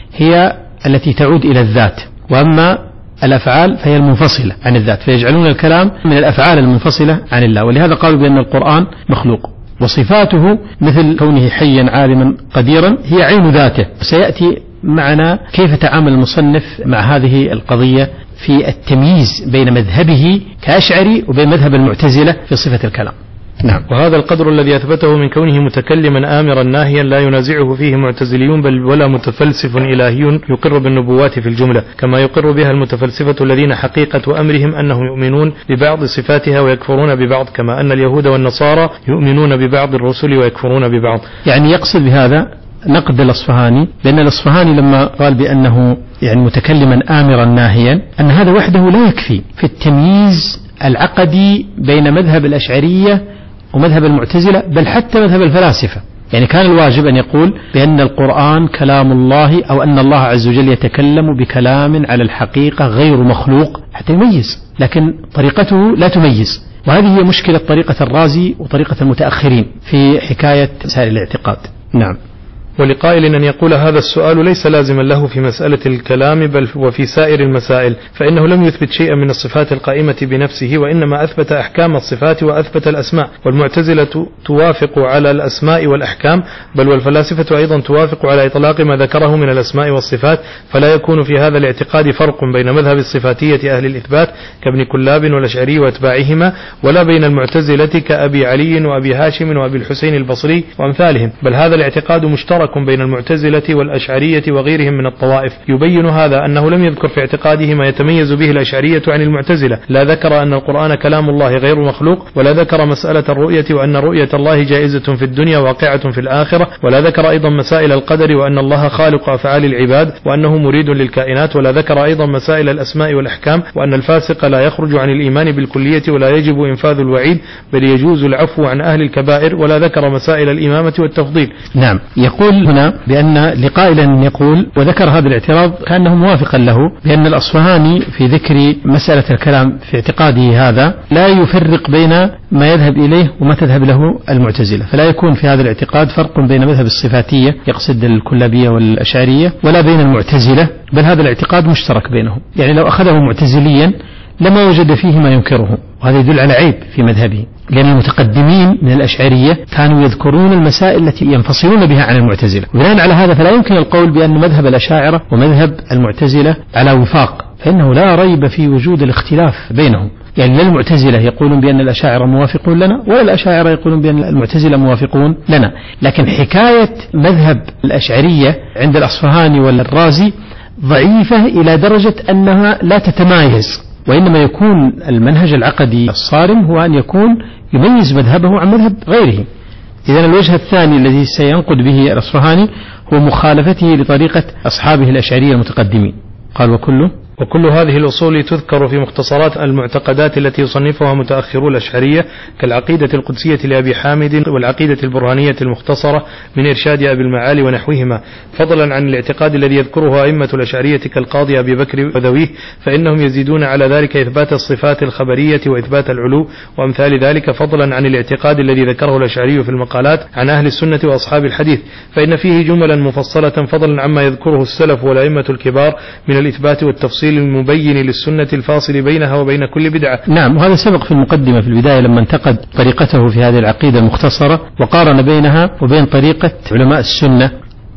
هي التي تعود إلى الذات، وأما الأفعال فهي المنفصلة عن الذات، فيجعلون الكلام من الأفعال المنفصلة عن الله، ولهذا قالوا بأن القرآن مخلوق، وصفاته مثل كونه حيا عالما قديرا هي عين ذاته. سيأتي معنا كيف تعامل المصنف مع هذه القضية في التمييز بين مذهبه كأشعري وبين مذهب المعتزلة في صفة الكلام. نعم. وهذا القدر الذي أثبته من كونه متكلما آمرا ناهيا لا ينازعه فيه معتزليون، بل ولا متفلسف إلهي يقر بالنبوات في الجملة، كما يقر بها المتفلسفة الذين حقيقة أمرهم أنهم يؤمنون ببعض صفاتها ويكفرون ببعض، كما أن اليهود والنصارى يؤمنون ببعض الرسل ويكفرون ببعض. يعني يقصد بهذا نقد الأصفهاني، لأن الأصفهاني لما قال بأنه يعني متكلما آمرا ناهيا أن هذا وحده لا يكفي في التمييز العقدي بين مذهب الأشعرية ومذهب المعتزلة، بل حتى مذهب الفلاسفة. يعني كان الواجب أن يقول بأن القرآن كلام الله، أو أن الله عز وجل يتكلم بكلام على الحقيقة غير مخلوق حتى يميز، لكن طريقته لا تميز، وهذه هي مشكلة طريقة الرازي وطريقة المتأخرين في حكاية مسائل الاعتقاد. نعم. ولقائل أن يقول هذا السؤال ليس لازما له في مسألة الكلام بل وفي سائر المسائل، فإنه لم يثبت شيئا من الصفات القائمة بنفسه، وإنما أثبت أحكام الصفات وأثبت الأسماء، والمعتزلة توافق على الأسماء والأحكام، بل والفلاسفة أيضا توافق على إطلاق ما ذكره من الأسماء والصفات، فلا يكون في هذا الاعتقاد فرق بين مذهب الصفاتية أهل الإثبات كابن كلاب والأشعري وأتباعهما، ولا بين المعتزلة كأبي علي وأبي هاشم وأبي الحسين البصري وأمثالهم، بل هذا الاعتقاد مشترك بين المعتزلة والأشعرية وغيرهم من الطوائف. يبين هذا أنه لم يذكر في اعتقاده ما يتميز به الأشعرية عن المعتزلة، لا ذكر أن القرآن كلام الله غير مخلوق، ولا ذكر مسألة الرؤية وأن رؤية الله جائزة في الدنيا واقعة في الآخرة، ولا ذكر أيضا مسائل القدر وأن الله خالق أفعال العباد وأنه مريد للكائنات، ولا ذكر أيضا مسائل الأسماء والأحكام، وأن الفاسق لا يخرج عن الإيمان بالكلية ولا يجب إنفاذ الوعيد بل يجوز العفو عن أهل الكبائر، ولا ذكر مسائل الإمامة والتفضيل. نعم. يقول هنا بأن لقائلا يقول وذكر هذا الاعتراض كأنه موافقا له بأن الأصفهاني في ذكر مسألة الكلام في اعتقاده هذا لا يفرق بين ما يذهب إليه وما تذهب له المعتزلة، فلا يكون في هذا الاعتقاد فرق بين مذهب الصفاتية يقصد الكلابية والأشعرية ولا بين المعتزلة، بل هذا الاعتقاد مشترك بينهم. يعني لو أخذه معتزليا لما وجد فيه ما ينكره، وهذا يدل على عيب في مذهبه، لأن المتقدمين من الأشعرية كانوا يذكرون المسائل التي ينفصلون بها عن المعتزلة، وبناء على هذا فلا يمكن القول بأن مذهب الأشاعرة ومذهب المعتزلة على وفاق، فإنه لا ريب في وجود الاختلاف بينهم. يعني لا المعتزلة يقولون بأن الأشاعرة موافقون لنا، ولا الأشاعرة يقولون بأن المعتزلة موافقون لنا، لكن حكاية مذهب الأشعرية عند الأصفهاني والرازي ضعيفة إلى درجة أنها لا تتمايز، وإنما يكون المنهج العقدي الصارم هو أن يكون يميز مذهبه عن مذهب غيره. إذن الوجه الثاني الذي سينقد به الأصفهاني هو مخالفته لطريقة أصحابه الأشعرية المتقدمين. قال وكله وكل هذه الأصول تذكر في مختصرات المعتقدات التي يصنفها متأخرو الأشعرية كالعقيدة القدسية لأبي حامد والعقيدة البرهانية المختصرة من إرشاد أبي المعالي ونحوهما، فضلا عن الاعتقاد الذي يذكره أئمة الأشعرية كالقاضي أبي بكر وذويه، فإنهم يزيدون على ذلك إثبات الصفات الخبرية وإثبات العلو وأمثال ذلك، فضلا عن الاعتقاد الذي ذكره الأشعري في المقالات عن أهل السنة وأصحاب الحديث، فإن فيه جملا مفصلة فضلا عما يذكره السلف والأئمة الكبار من الإثبات والتفصيل المبين للسنة الفاصل بينها وبين كل بدعة. نعم، وهذا سبق في المقدمة في البداية لما انتقد طريقته في هذه العقيدة المختصرة وقارن بينها وبين طريقة علماء السنة.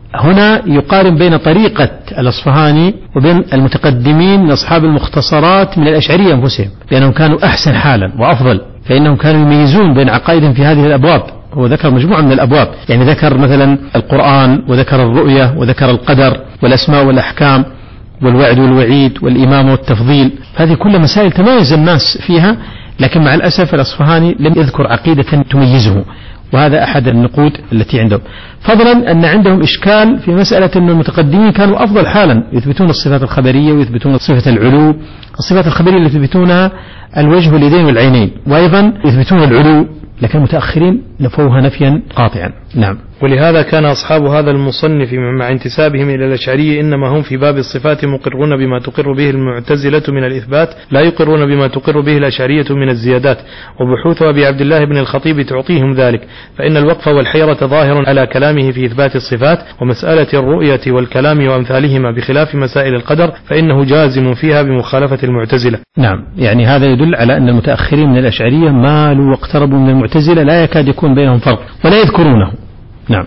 هنا يقارن بين طريقة الأصفهاني وبين المتقدمين من أصحاب المختصرات من الأشعرية أنفسهم، لأنهم كانوا أحسن حالا وأفضل فإنهم كانوا يميزون بين عقائدهم في هذه الأبواب. هو ذكر مجموعة من الأبواب، يعني ذكر مثلا القرآن وذكر الرؤية وذكر القدر والأسماء والأحكام والوعد والوعيد والإمامة والتفضيل، هذه كل مسائل تميز الناس فيها، لكن مع الأسف الأصفهاني لم يذكر عقيدة تميزه، وهذا أحد النقود التي عندهم. فضلا أن عندهم إشكال في مسألة أن المتقدمين كانوا أفضل حالا، يثبتون الصفات الخبرية ويثبتون صفة العلو، الصفات الخبرية اللي يثبتونها الوجه واليدين والعينين، وأيضا يثبتون العلو، لكن المتأخرين نفوها نفيا قاطعا. نعم. ولهذا كان أصحاب هذا المصنف مع انتسابهم إلى الأشعرية إنما هم في باب الصفات مقرون بما تقر به المعتزلة من الإثبات، لا يقرون بما تقر به الأشعرية من الزيادات، وبحوث أبي عبد الله بن الخطيب تعطيهم ذلك، فإن الوقف والحيرة ظاهر على كلامه في إثبات الصفات، ومسألة الرؤية والكلام وأمثالهما بخلاف مسائل القدر فإنه جازم فيها بمخالفة المعتزلة. نعم، يعني هذا يدل على أن المتأخرين من الأشعرية مالوا واقتربوا من المعتزلة، لا يكاد يكون بينهم فرق ولا يذكرونه. نعم.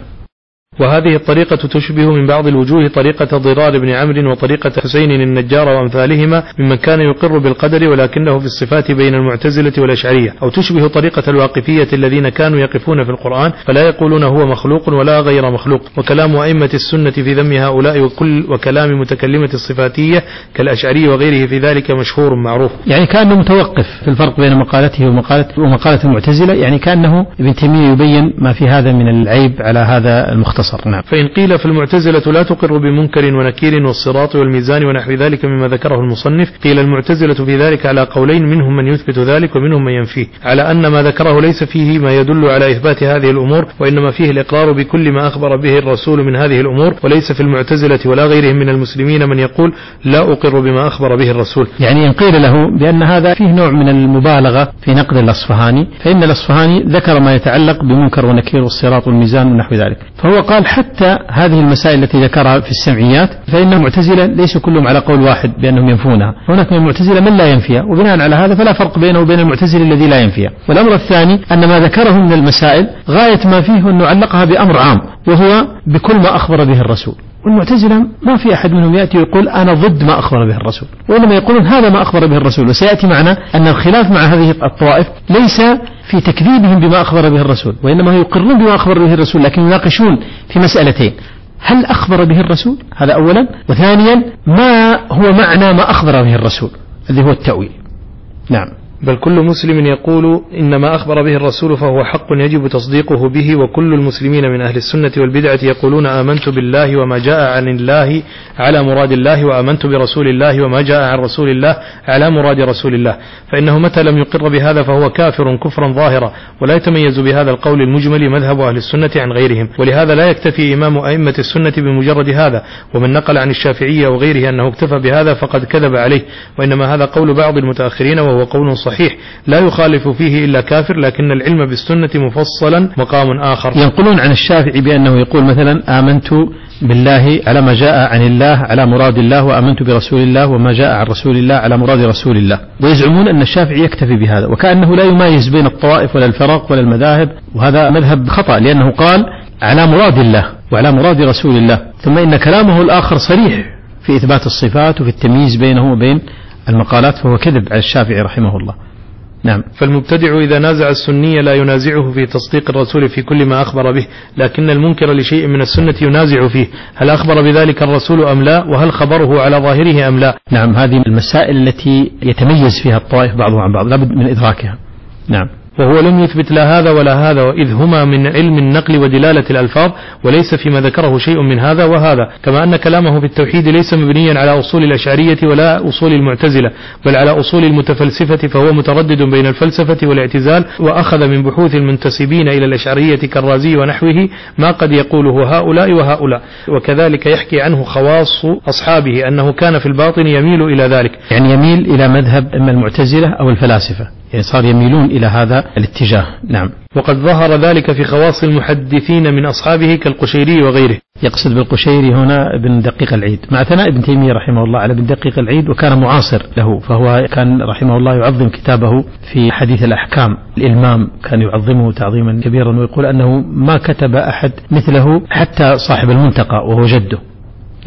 وهذه الطريقة تشبه من بعض الوجوه طريقة ضرار بن عمرو وطريقة حسين النجار وأمثالهما ممن كان يقر بالقدر ولكنه في الصفات بين المعتزلة والأشعرية، أو تشبه طريقة الواقفية الذين كانوا يقفون في القرآن فلا يقولون هو مخلوق ولا غير مخلوق. وكلام أئمة السنة في ذم هؤلاء وكل وكلام متكلمة الصفاتية كالأشعري وغيره في ذلك مشهور معروف. يعني كأنه متوقف في الفرق بين مقالته ومقالة, ومقالة المعتزلة، يعني كأنه ابن تيمية يبين ما في هذا من العيب على هذا المختصر. نعم. فإن قيل في المعتزلة لا تقر بمنكر ونكير والصراط والميزان ونحو ذلك مما ذكره المصنف، قيل المعتزلة في ذلك على قولين، منهم من يثبت ذلك ومنهم من ينفيه، على أن ما ذكره ليس فيه ما يدل على إثبات هذه الأمور، وإنما فيه الإقرار بكل ما أخبر به الرسول من هذه الأمور، وليس في المعتزلة ولا غيرهم من المسلمين من يقول لا أقر بما أخبر به الرسول. يعني إن قيل له بأن هذا فيه نوع من المبالغة في نقد الأصفهاني، فإن الأصفهاني ذكر ما يتعلق بمنكر ونكير والصراط والميزان ونحو ذلك، فهو قال حتى هذه المسائل التي ذكرها في السمعيات فإن المعتزلة ليس كلهم على قول واحد بأنهم ينفونها، هناك من المعتزلة من لا ينفيها، وبناء على هذا فلا فرق بينه وبين المعتزلة الذي لا ينفيها. والأمر الثاني أن ما ذكره من المسائل غاية ما فيه أنه علقها بأمر عام، وهو بكل ما أخبر به الرسول، والمعتزلة ما في أحد منهم يأتي ويقول أنا ضد ما أخبر به الرسول، وإنما يقولون هذا ما أخبر به الرسول. وسيأتي معنا أن الخلاف مع هذه الطوائف ليس في تكذيبهم بما أخبر به الرسول، وإنما يقرون بما أخبر به الرسول، لكن يناقشون في مسألتين: هل أخبر به الرسول؟ هذا أولا، وثانيا ما هو معنى ما أخبر به الرسول الذي هو التأويل. نعم. بل كل مسلم يقول إن ما أخبر به الرسول فهو حق يجب تصديقه به، وكل المسلمين من أهل السنة والبدعة يقولون آمنت بالله وما جاء عن الله على مراد الله، وآمنت برسول الله وما جاء عن رسول الله على مراد رسول الله، فإنه متى لم يقر بهذا فهو كافر كفرا ظاهرا، ولا يتميز بهذا القول المجمل مذهب أهل السنة عن غيرهم. ولهذا لا يكتفي إمام أئمة السنة بمجرد هذا، ومن نقل عن الشافعية وغيره أنه اكتفى بهذا فقد كذب عليه، وإنما هذا قول بعض المتأخرين وهو قول صحيح صحيح لا يخالف فيه إلا كافر، لكن العلم بالسنة مفصلا مقام آخر. ينقلون عن الشافعي بأنه يقول مثلا آمنت بالله على ما جاء عن الله على مراد الله، وآمنت برسول الله وما جاء عن رسول الله على مراد رسول الله، ويزعمون أن الشافعي يكتفي بهذا، وكأنه لا يميز بين الطوائف ولا الفرق ولا المذاهب، وهذا مذهب خطأ، لأنه قال على مراد الله وعلى مراد رسول الله، ثم إن كلامه الآخر صريح في إثبات الصفات وفي التمييز بينه وبين المقالات، فهو كذب على الشافعي رحمه الله. نعم. فالمبتدع إذا نازع السنية لا ينازعه في تصديق الرسول في كل ما أخبر به، لكن المنكر لشيء من السنة ينازع فيه هل أخبر بذلك الرسول أم لا، وهل خبره على ظاهره أم لا. نعم، هذه المسائل التي يتميز فيها الطائف بعضها عن بعض لابد من إدراكها. نعم. وهو لم يثبت لا هذا ولا هذا، وإذ هما من علم النقل ودلالة الألفاظ، وليس فيما ذكره شيء من هذا وهذا، كما أن كلامه في التوحيد ليس مبنيا على أصول الأشعرية ولا أصول المعتزلة، بل على أصول المتفلسفة، فهو متردد بين الفلسفة والاعتزال، وأخذ من بحوث المنتسبين إلى الأشعرية كالرازي ونحوه ما قد يقوله هؤلاء وهؤلاء. وكذلك يحكي عنه خواص أصحابه أنه كان في الباطن يميل إلى ذلك، يعني يميل إلى مذهب إما المعتزلة أو الفلاسفة، يعني صار يميلون إلى هذا الاتجاه. نعم. وقد ظهر ذلك في خواص المحدثين من أصحابه كالقشيري وغيره. يقصد بالقشيري هنا ابن دقيق العيد، مع ثناء ابن تيمية رحمه الله على ابن دقيق العيد، وكان معاصر له، فهو كان رحمه الله يعظم كتابه في حديث الأحكام، الإلمام كان يعظمه تعظيما كبيرا، ويقول أنه ما كتب أحد مثله حتى صاحب المنتقى وهو جده. نعم.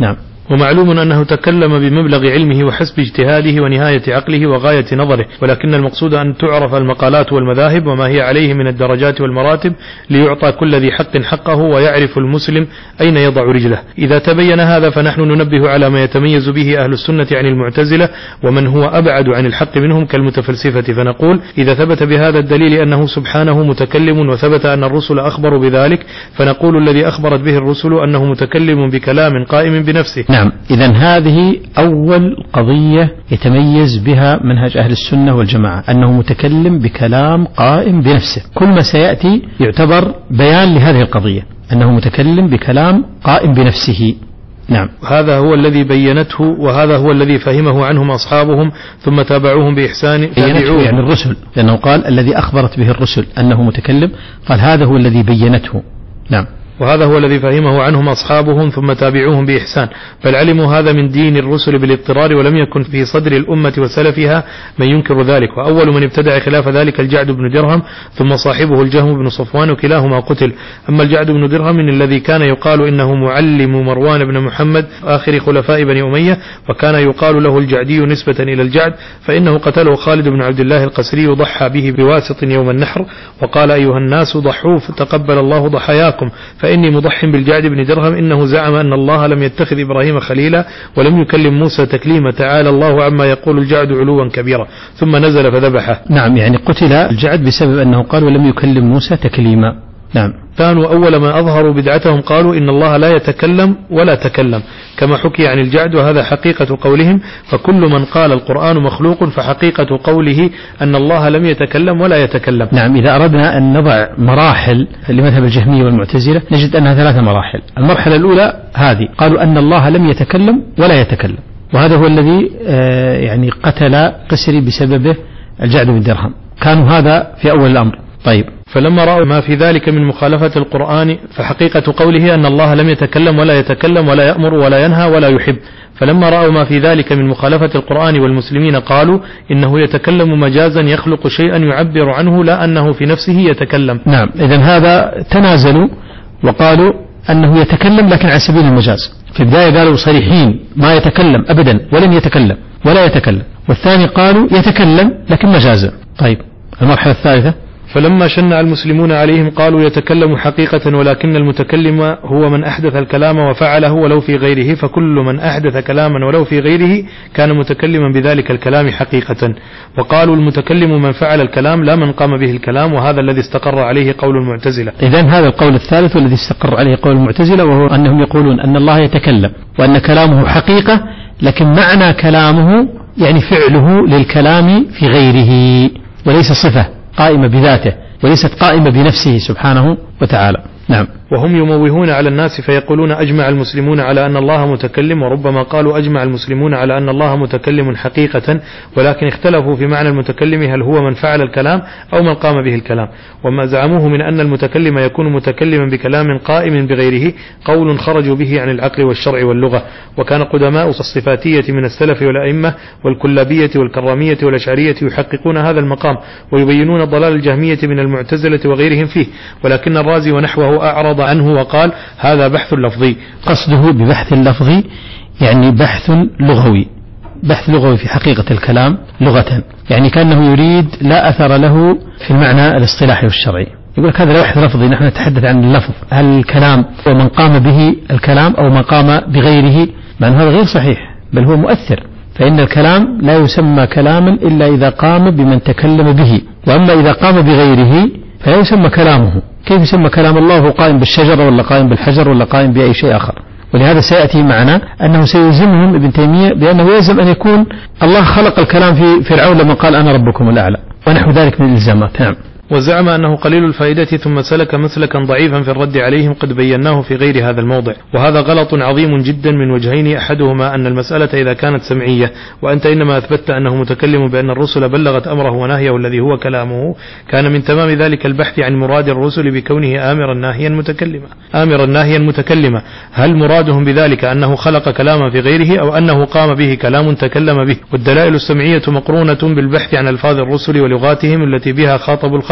ومعلوم أنه تكلم بمبلغ علمه وحسب اجتهاده ونهاية عقله وغاية نظره، ولكن المقصود أن تعرف المقالات والمذاهب وما هي عليه من الدرجات والمراتب ليعطى كل ذي حق حقه ويعرف المسلم أين يضع رجله. إذا تبين هذا فنحن ننبه على ما يتميز به أهل السنة عن المعتزلة ومن هو أبعد عن الحق منهم كالمتفلسفة، فنقول إذا ثبت بهذا الدليل أنه سبحانه متكلم وثبت أن الرسل أخبروا بذلك، فنقول الذي أخبرت به الرسل أنه متكلم بكلام قائم بنفسه. نعم، إذن هذه أول قضية يتميز بها منهج أهل السنة والجماعة، أنه متكلم بكلام قائم بنفسه. كل ما سيأتي يعتبر بيان لهذه القضية، أنه متكلم بكلام قائم بنفسه. نعم، هذا هو الذي بينته وهذا هو الذي فهمه عنهم أصحابهم ثم تابعوهم بإحسان. بينته يعني الرسل، لأنه قال الذي أخبرت به الرسل أنه متكلم، قال هذا هو الذي بينته. نعم، وهذا هو الذي فهمه عنهم أصحابهم ثم تابعوهم بإحسان، بل علموا هذا من دين الرسل بالاضطرار، ولم يكن في صدر الأمة وسلفها من ينكر ذلك. وأول من ابتدع خلاف ذلك الجعد بن درهم ثم صاحبه الجهم بن صفوان، وكلاهما قتل. أما الجعد بن درهم الذي كان يقال إنه معلم مروان بن محمد آخر خلفاء بني أمية، وكان يقال له الجعدي نسبة إلى الجعد، فإنه قتله خالد بن عبد الله القسري ضحى به بواسط يوم النحر، وقال أيها الناس ضحوا فتقبل الله ضحاياكم، فإني مضح بالجعد بن درهم إنه زعم أن الله لم يتخذ إبراهيم خليلا ولم يكلم موسى تكليما، تعالى الله عما يقول الجعد علوا كبيرا، ثم نزل فذبحه. نعم، يعني قتل الجعد بسبب أنه قال ولم يكلم موسى تكليما. نعم، كانوا أول ما أظهروا بدعتهم قالوا إن الله لا يتكلم ولا تكلم كما حكي عن الجعد، وهذا حقيقة قولهم. فكل من قال القرآن مخلوق فحقيقة قوله أن الله لم يتكلم ولا يتكلم. نعم، إذا أردنا أن نضع مراحل لمذهب الجهمية والمعتزلة نجد أنها ثلاثة مراحل. المرحلة الأولى هذه، قالوا أن الله لم يتكلم ولا يتكلم، وهذا هو الذي يعني قتل قسري بسببه الجعد بن درهم، كانوا هذا في أول الأمر. طيب، فلما رأوا ما في ذلك من مخالفة القرآن فحقيقة قوله أن الله لم يتكلم ولا يتكلم ولا يأمر ولا ينهى ولا يحب، فلما رأوا ما في ذلك من مخالفة القرآن والمسلمين قالوا إنه يتكلم مجازا يخلق شيئا يعبر عنه لا أنه في نفسه يتكلم. نعم، إذن هذا تنازلوا وقالوا أنه يتكلم لكن على سبيل المجاز. في البداية قالوا صريحين ما يتكلم أبدا ولن يتكلم ولا يتكلم، والثاني قالوا يتكلم لكن مجازا. طيب، المرحلة الثالثة، فلما شنع المسلمون عليهم قالوا يتكلم حقيقة ولكن المتكلم هو من أحدث الكلام وفعله ولو في غيره، فكل من أحدث كلاما ولو في غيره كان متكلما بذلك الكلام حقيقة. وقالوا المتكلم من فعل الكلام لا من قام به الكلام، وهذا الذي استقر عليه قول المعتزلة. إذن هذا القول الثالث والذي استقر عليه قول المعتزلة، وهو أنهم يقولون أن الله يتكلم وأن كلامه حقيقة، لكن معنى كلامه يعني فعله للكلام في غيره، وليس صفة قائمة بذاته وليست قائمة بنفسه سبحانه وتعالى. نعم، وهم يموهون على الناس فيقولون أجمع المسلمون على أن الله متكلم، وربما قالوا أجمع المسلمون على أن الله متكلم حقيقة، ولكن اختلفوا في معنى المتكلم هل هو من فعل الكلام أو من قام به الكلام. وما زعموه من أن المتكلم يكون متكلما بكلام قائم بغيره قول خرجوا به عن العقل والشرع واللغة. وكان قدماء الصفاتية من السلف والأئمة والكلابية والكرامية والأشعرية يحققون هذا المقام ويبينون ضلال الجهمية من المعتزلة وغيرهم فيه، ولكن الرازي ونحوه أعرض عنه وقال هذا بحث لفظي. قصده ببحث اللفظي يعني بحث لغوي، بحث لغوي في حقيقة الكلام لغة، يعني كأنه يريد لا أثر له في المعنى الاصطلاحي والشرعي. يقول لك هذا بحث لفظي، نحن نتحدث عن اللفظ، هل الكلام هو من قام به الكلام أو من قام بغيره؟ مع أن هذا غير صحيح، بل هو مؤثر، فإن الكلام لا يسمى كلاما إلا إذا قام بمن تكلم به، وأما إذا قام بغيره فلا يسمى كلامه. كيف يسمى كلام الله وهو قائم بالشجرة ولا قائم بالحجر ولا قائم بأي شيء آخر؟ ولهذا سيأتي معنا أنه سيلزمهم ابن تيمية بأنه يلزم أن يكون الله خلق الكلام في فرعون لما قال أنا ربكم الأعلى ونحو ذلك من الإلزامات. نعم، وزعم أنه قليل الفائدة ثم سلك مسلكا ضعيفا في الرد عليهم قد بيناه في غير هذا الموضع، وهذا غلط عظيم جدا من وجهين، أحدهما أن المسألة إذا كانت سمعية وأنت إنما أثبتت أنه متكلم بأن الرسل بلغت أمره ونهيه الذي هو كلامه، كان من تمام ذلك البحث عن مراد الرسل بكونه آمرا ناهيا متكلما آمرا ناهيا متكلما هل مرادهم بذلك أنه خلق كلاما في غيره أو أنه قام به كلام تكلم به؟ والدلائل السمعية مقرونة بالبحث عن ألفاظ الرسل ولغاتهم التي بها خاطبوا الخلق،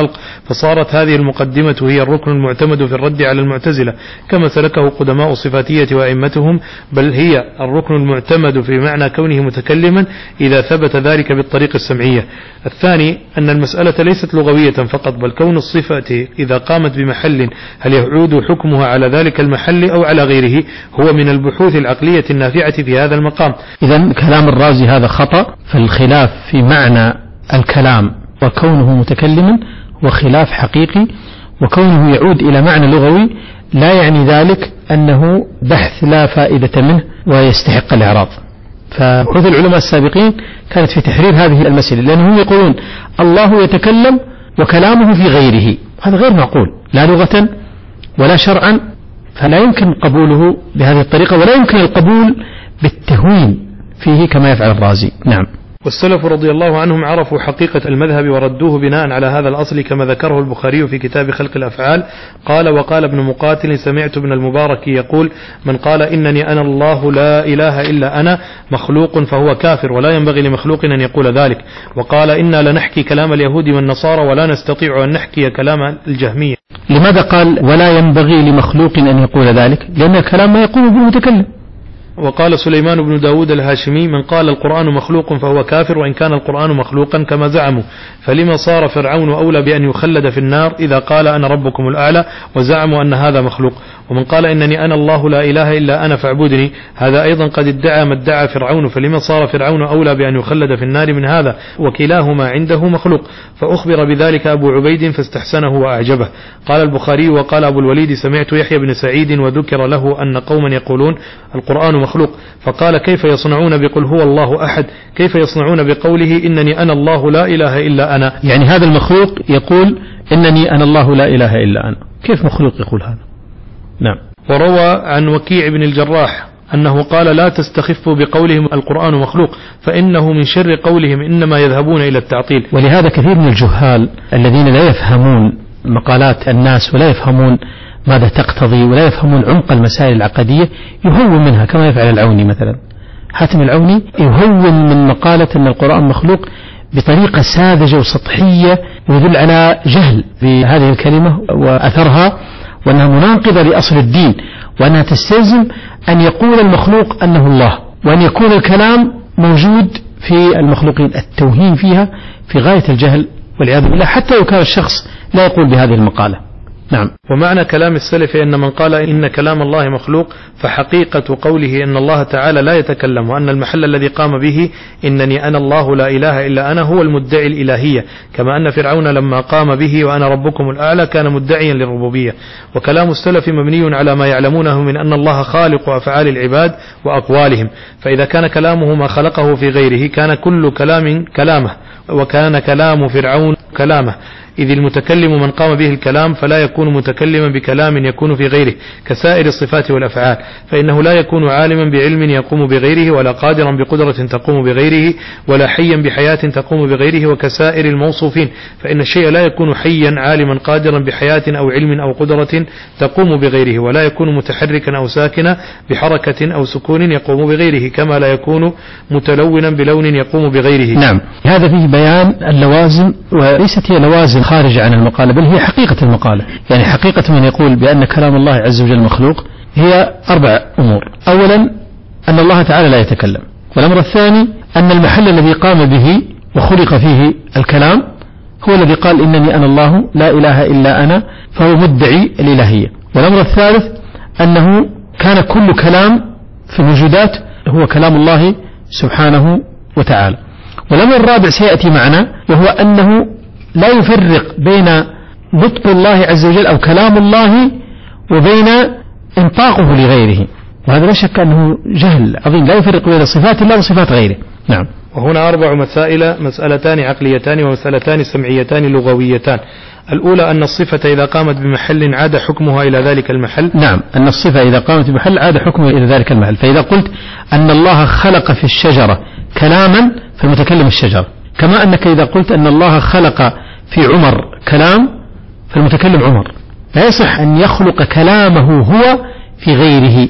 الخلق، فصارت هذه المقدمة هي الركن المعتمد في الرد على المعتزلة كما سلكه قدماء الصفاتية وأئمتهم، بل هي الركن المعتمد في معنى كونه متكلما إذا ثبت ذلك بالطريق السمعية. الثاني أن المسألة ليست لغوية فقط، بل كون الصفة إذا قامت بمحل هل يعود حكمها على ذلك المحل أو على غيره هو من البحوث العقلية النافعة في هذا المقام. إذن كلام الرازي هذا خطأ، فالخلاف في معنى الكلام وكونه متكلما وخلاف حقيقي، وكونه يعود إلى معنى لغوي لا يعني ذلك أنه بحث لا فائدة منه ويستحق الإعراض. فبحوث العلماء السابقين كانت في تحرير هذه المسألة، لأنهم يقولون الله يتكلم وكلامه في غيره، هذا غير معقول لا لغة ولا شرعا، فلا يمكن قبوله بهذه الطريقة، ولا يمكن القبول بالتهوين فيه كما يفعل الرازي. نعم. والسلف رضي الله عنهم عرفوا حقيقة المذهب وردوه بناء على هذا الأصل كما ذكره البخاري في كتاب خلق الأفعال. قال: وقال ابن مقاتل: سمعت ابن المبارك يقول: من قال إنني أنا الله لا إله إلا أنا مخلوق فهو كافر، ولا ينبغي لمخلوق أن يقول ذلك. وقال: إنا لنحكي كلام اليهود والنصارى ولا نستطيع أن نحكي كلام الجهمية. لماذا قال ولا ينبغي لمخلوق أن يقول ذلك؟ لأن الكلام ما يقوم به المتكلم. وقال سليمان بن داود الهاشمي: من قال القرآن مخلوق فهو كافر وإن كان القرآن مخلوقا كما زعموا، فلما صار فرعون أولى بأن يخلد في النار إذا قال أنا ربكم الأعلى وزعموا أن هذا مخلوق. ومن قال إنني أنا الله لا إله إلا أنا فاعبدني، هذا أيضا قد ادعى ما ادعى فرعون، فلما صار فرعون أولى بأن يخلد في النار من هذا، وكلاهما عنده مخلوق. فأخبر بذلك أبو عبيد فاستحسنه وأعجبه. قال البخاري: وقال أبو الوليد: سمعت يحيى بن سعيد وذكر له أن قوما يقولون القرآن مخلوق، فقال: كيف يصنعون بقل هو الله أحد؟ كيف يصنعون بقوله إنني أنا الله لا إله إلا أنا؟ يعني هذا المخلوق يقول إنني أنا الله لا إله إلا أنا، كيف مخلوق يقول هذا؟ نعم. وروى عن وكيع بن الجراح أنه قال: لا تستخفوا بقولهم القرآن مخلوق، فإنه من شر قولهم إنما يذهبون إلى التعطيل. ولهذا كثير من الجهال الذين لا يفهمون مقالات الناس ولا يفهمون ماذا تقتضي ولا يفهمون عمق المسائل العقدية يهون منها، كما يفعل العوني مثلا. حاتم العوني يهون من مقالة أن القرآن مخلوق بطريقة ساذجة وسطحية، ويدل على جهل بهذه الكلمة وأثرها، وأنها مناقضة لأصل الدين، وأنها تستلزم أن يقول المخلوق أنه الله، وأن يكون الكلام موجود في المخلوقين. التوهين فيها في غاية الجهل والعياذ بالله، حتى لو كان الشخص لا يقول بهذه المقالة. نعم. ومعنى كلام السلف أن من قال إن كلام الله مخلوق فحقيقة قوله أن الله تعالى لا يتكلم، وأن المحل الذي قام به إنني أنا الله لا إله إلا أنا هو المدعي الإلهية، كما أن فرعون لما قام به وأنا ربكم الأعلى كان مدعيا للربوبية. وكلام السلف مبني على ما يعلمونه من أن الله خالق أفعال العباد وأقوالهم، فإذا كان كلامه ما خلقه في غيره كان كل كلام كلامه، وكان كلام فرعون كلامه، إذ المتكلم من قام به الكلام فلا يكون متكلما بكلام يكون في غيره كسائر الصفات والأفعال، فإنه لا يكون عالما بعلم يقوم بغيره، ولا قادرا بقدرة تقوم بغيره، ولا حيا بحياة تقوم بغيره، وكسائر الموصوفين، فإن الشيء لا يكون حيا عالما قادرا بحياة أو علم أو قدرة تقوم بغيره، ولا يكون متحركا أو ساكنا بحركة أو سكون يقوم بغيره، كما لا يكون متلونا بلون يقوم بغيره. نعم. هذا فيه بيان اللوازم، وليست هي لوازم خارجة عن المقالة، بل هي حقيقة المقالة. يعني حقيقة من يقول بأن كلام الله عز وجل مخلوق هي أربع أمور. أولا أن الله تعالى لا يتكلم، والأمر الثاني أن المحل الذي قام به وخلق فيه الكلام هو الذي قال إنني أنا الله لا إله إلا أنا، فهو مدعي الإلهية. والأمر الثالث أنه كان كل كلام في الوجودات هو كلام الله سبحانه وتعالى. والأمر الرابع سيأتي معنا، وهو أنه لا يفرق بين نطق الله عز وجل أو كلام الله وبين انطاقه لغيره، وهذا لا شك أنه جهل عظيم، لا يفرق بين صفات الله وصفات غيره. نعم. وهنا أربع مسائل: مسألتان عقليتان ومسألتان سمعيتان لغويتان. الأولى أن الصفة إذا قامت بمحل عاد حكمها إلى ذلك المحل. نعم، أن الصفة إذا قامت بمحل عاد حكمها إلى ذلك المحل. فإذا قلت أن الله خلق في الشجرة كلاما فالمتكلم الشجرة، كما أنك إذا قلت أن الله خلق في عمر كلام فالمتكلم عمر. لا يصح أن يخلق كلامه هو في غيره،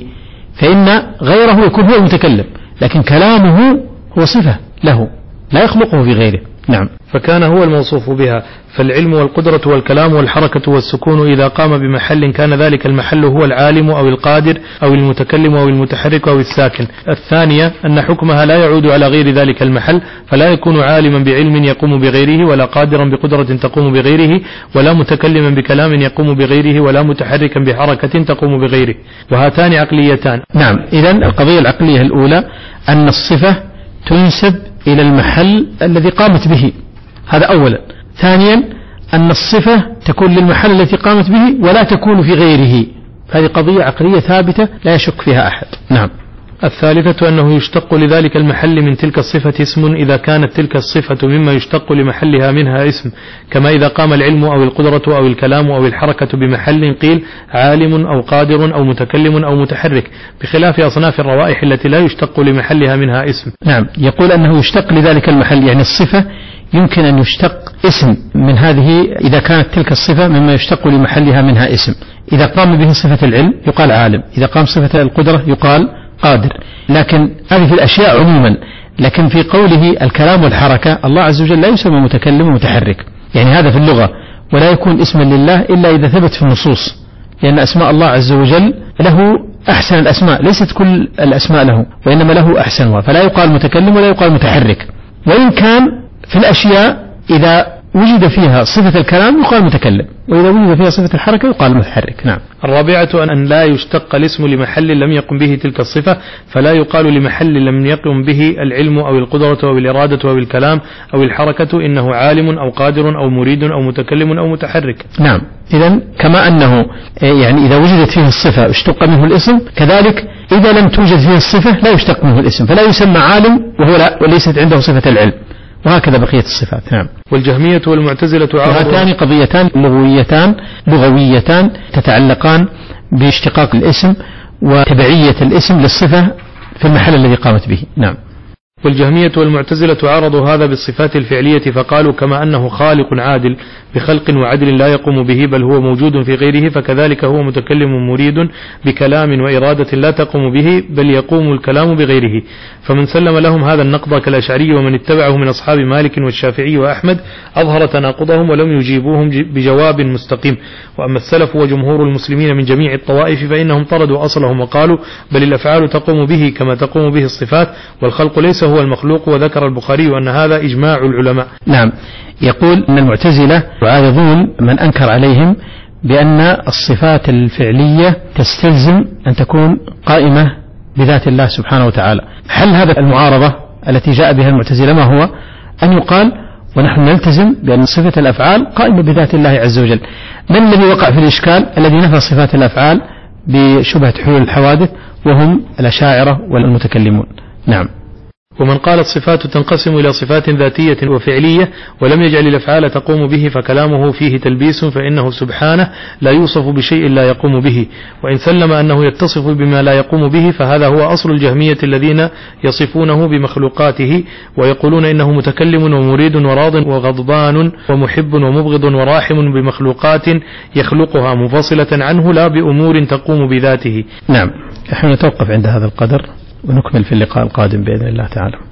فإن غيره يكون هو المتكلم، لكن كلامه هو صفة له لا يخلقه في غيره. نعم. فكان هو الموصوف بها. فالعلم والقدرة والكلام والحركة والسكون إذا قام بمحل كان ذلك المحل هو العالم أو القادر أو المتكلم أو المتحرك أو الساكن. الثانية أن حكمها لا يعود على غير ذلك المحل، فلا يكون عالما بعلم يقوم بغيره، ولا قادرا بقدرة تقوم بغيره، ولا متكلما بكلام يقوم بغيره، ولا متحركا بحركة تقوم بغيره. وهاتان عقليتان. نعم. إذن القضية العقلية الأولى أن الصفة تنسب إلى المحل الذي قامت به، هذا أولا. ثانيا أن الصفة تكون للمحل الذي قامت به ولا تكون في غيره، هذه قضية عقلية ثابتة لا يشك فيها أحد. نعم. الثالثة أنه يشتق لذلك المحل من تلك الصفة اسم إذا كانت تلك الصفة مما يشتق لمحلها منها اسم، كما إذا قام العلم أو القدرة أو الكلام أو الحركة بمحل قيل عالم أو قادر أو متكلم أو متحرك، بخلاف أصناف الروائح التي لا يشتق لمحلها منها اسم. نعم. يقول أنه يشتق لذلك المحل، يعني الصفة يمكن أن يشتق اسم من هذه إذا كانت تلك الصفة مما يشتق لمحلها منها اسم. إذا قام به صفة العلم يقال عالم، إذا قام صفة القدرة يقال قادر. لكن هذه في الأشياء عموما، لكن في قوله الكلام والحركة الله عز وجل لا يسمى متكلم ومتحرك، يعني هذا في اللغة، ولا يكون اسما لله إلا إذا ثبت في النصوص، لأن أسماء الله عز وجل له أحسن الأسماء، ليست كل الأسماء له، وإنما له أحسنها، فلا يقال متكلم ولا يقال متحرك. وإن كان في الأشياء إذا وجد فيها صفة الكلام يقال متكلم، وإذا وجد فيها صفة الحركة يقال متحرك. نعم. الرابعة أن لا يشتق الاسم لمحل لم يقم به تلك الصفة، فلا يقال لمحل لم يقم به العلم أو القدرة أو الإرادة أو الكلام أو الحركة إنه عالم أو قادر أو مريد أو متكلم أو متحرك. نعم. إذن كما أنه يعني إذا وجدت فيه الصفة اشتق منه الاسم، كذلك إذا لم توجد فيه الصفة لا يشتق منه الاسم، فلا يسمى عالم وهو لا وليست عنده صفة العلم، وهكذا بقية الصفات. نعم. والجهمية والمعتزلة هاتان قضيتان لغويتان لغويتان تتعلقان باشتقاق الاسم وتبعية الاسم للصفة في المحل الذي قامت به. نعم. والجهمية والمعتزلة عارضوا هذا بالصفات الفعلية، فقالوا كما أنه خالق عادل بخلق وعدل لا يقوم به بل هو موجود في غيره، فكذلك هو متكلم مريد بكلام وإرادة لا تقوم به بل يقوم الكلام بغيره. فمن سلم لهم هذا النقض كالأشعري ومن اتبعه من أصحاب مالك والشافعي وأحمد أظهر تناقضهم ولم يجيبوهم بجواب مستقيم. وأما السلف وجمهور المسلمين من جميع الطوائف فإنهم طردوا أصلهم وقالوا بل الأفعال تقوم به كما تقوم به الصفات، والخلق ليس هو المخلوق. وذكر البخاري أن هذا إجماع العلماء. نعم. يقول أن المعتزلة يعارضون من أنكر عليهم بأن الصفات الفعلية تستلزم أن تكون قائمة بذات الله سبحانه وتعالى. حل هذا المعارضة التي جاء بها المعتزلة ما هو؟ أن يقال ونحن نلتزم بأن صفة الأفعال قائمة بذات الله عز وجل. من الذي وقع في الإشكال؟ الذي نفى صفات الأفعال بشبهة حلول الحوادث وهم الأشاعرة والمتكلمون. نعم. ومن قال الصفات تنقسم إلى صفات ذاتية وفعلية ولم يجعل الأفعال تقوم به فكلامه فيه تلبيس، فإنه سبحانه لا يوصف بشيء لا يقوم به. وإن سلم أنه يتصف بما لا يقوم به فهذا هو أصل الجهمية الذين يصفونه بمخلوقاته ويقولون إنه متكلم ومريد وراض وغضبان ومحب ومبغض وراحم بمخلوقات يخلقها منفصلة عنه لا بأمور تقوم بذاته. نعم. نحن نتوقف عند هذا القدر ونكمل في اللقاء القادم بإذن الله تعالى.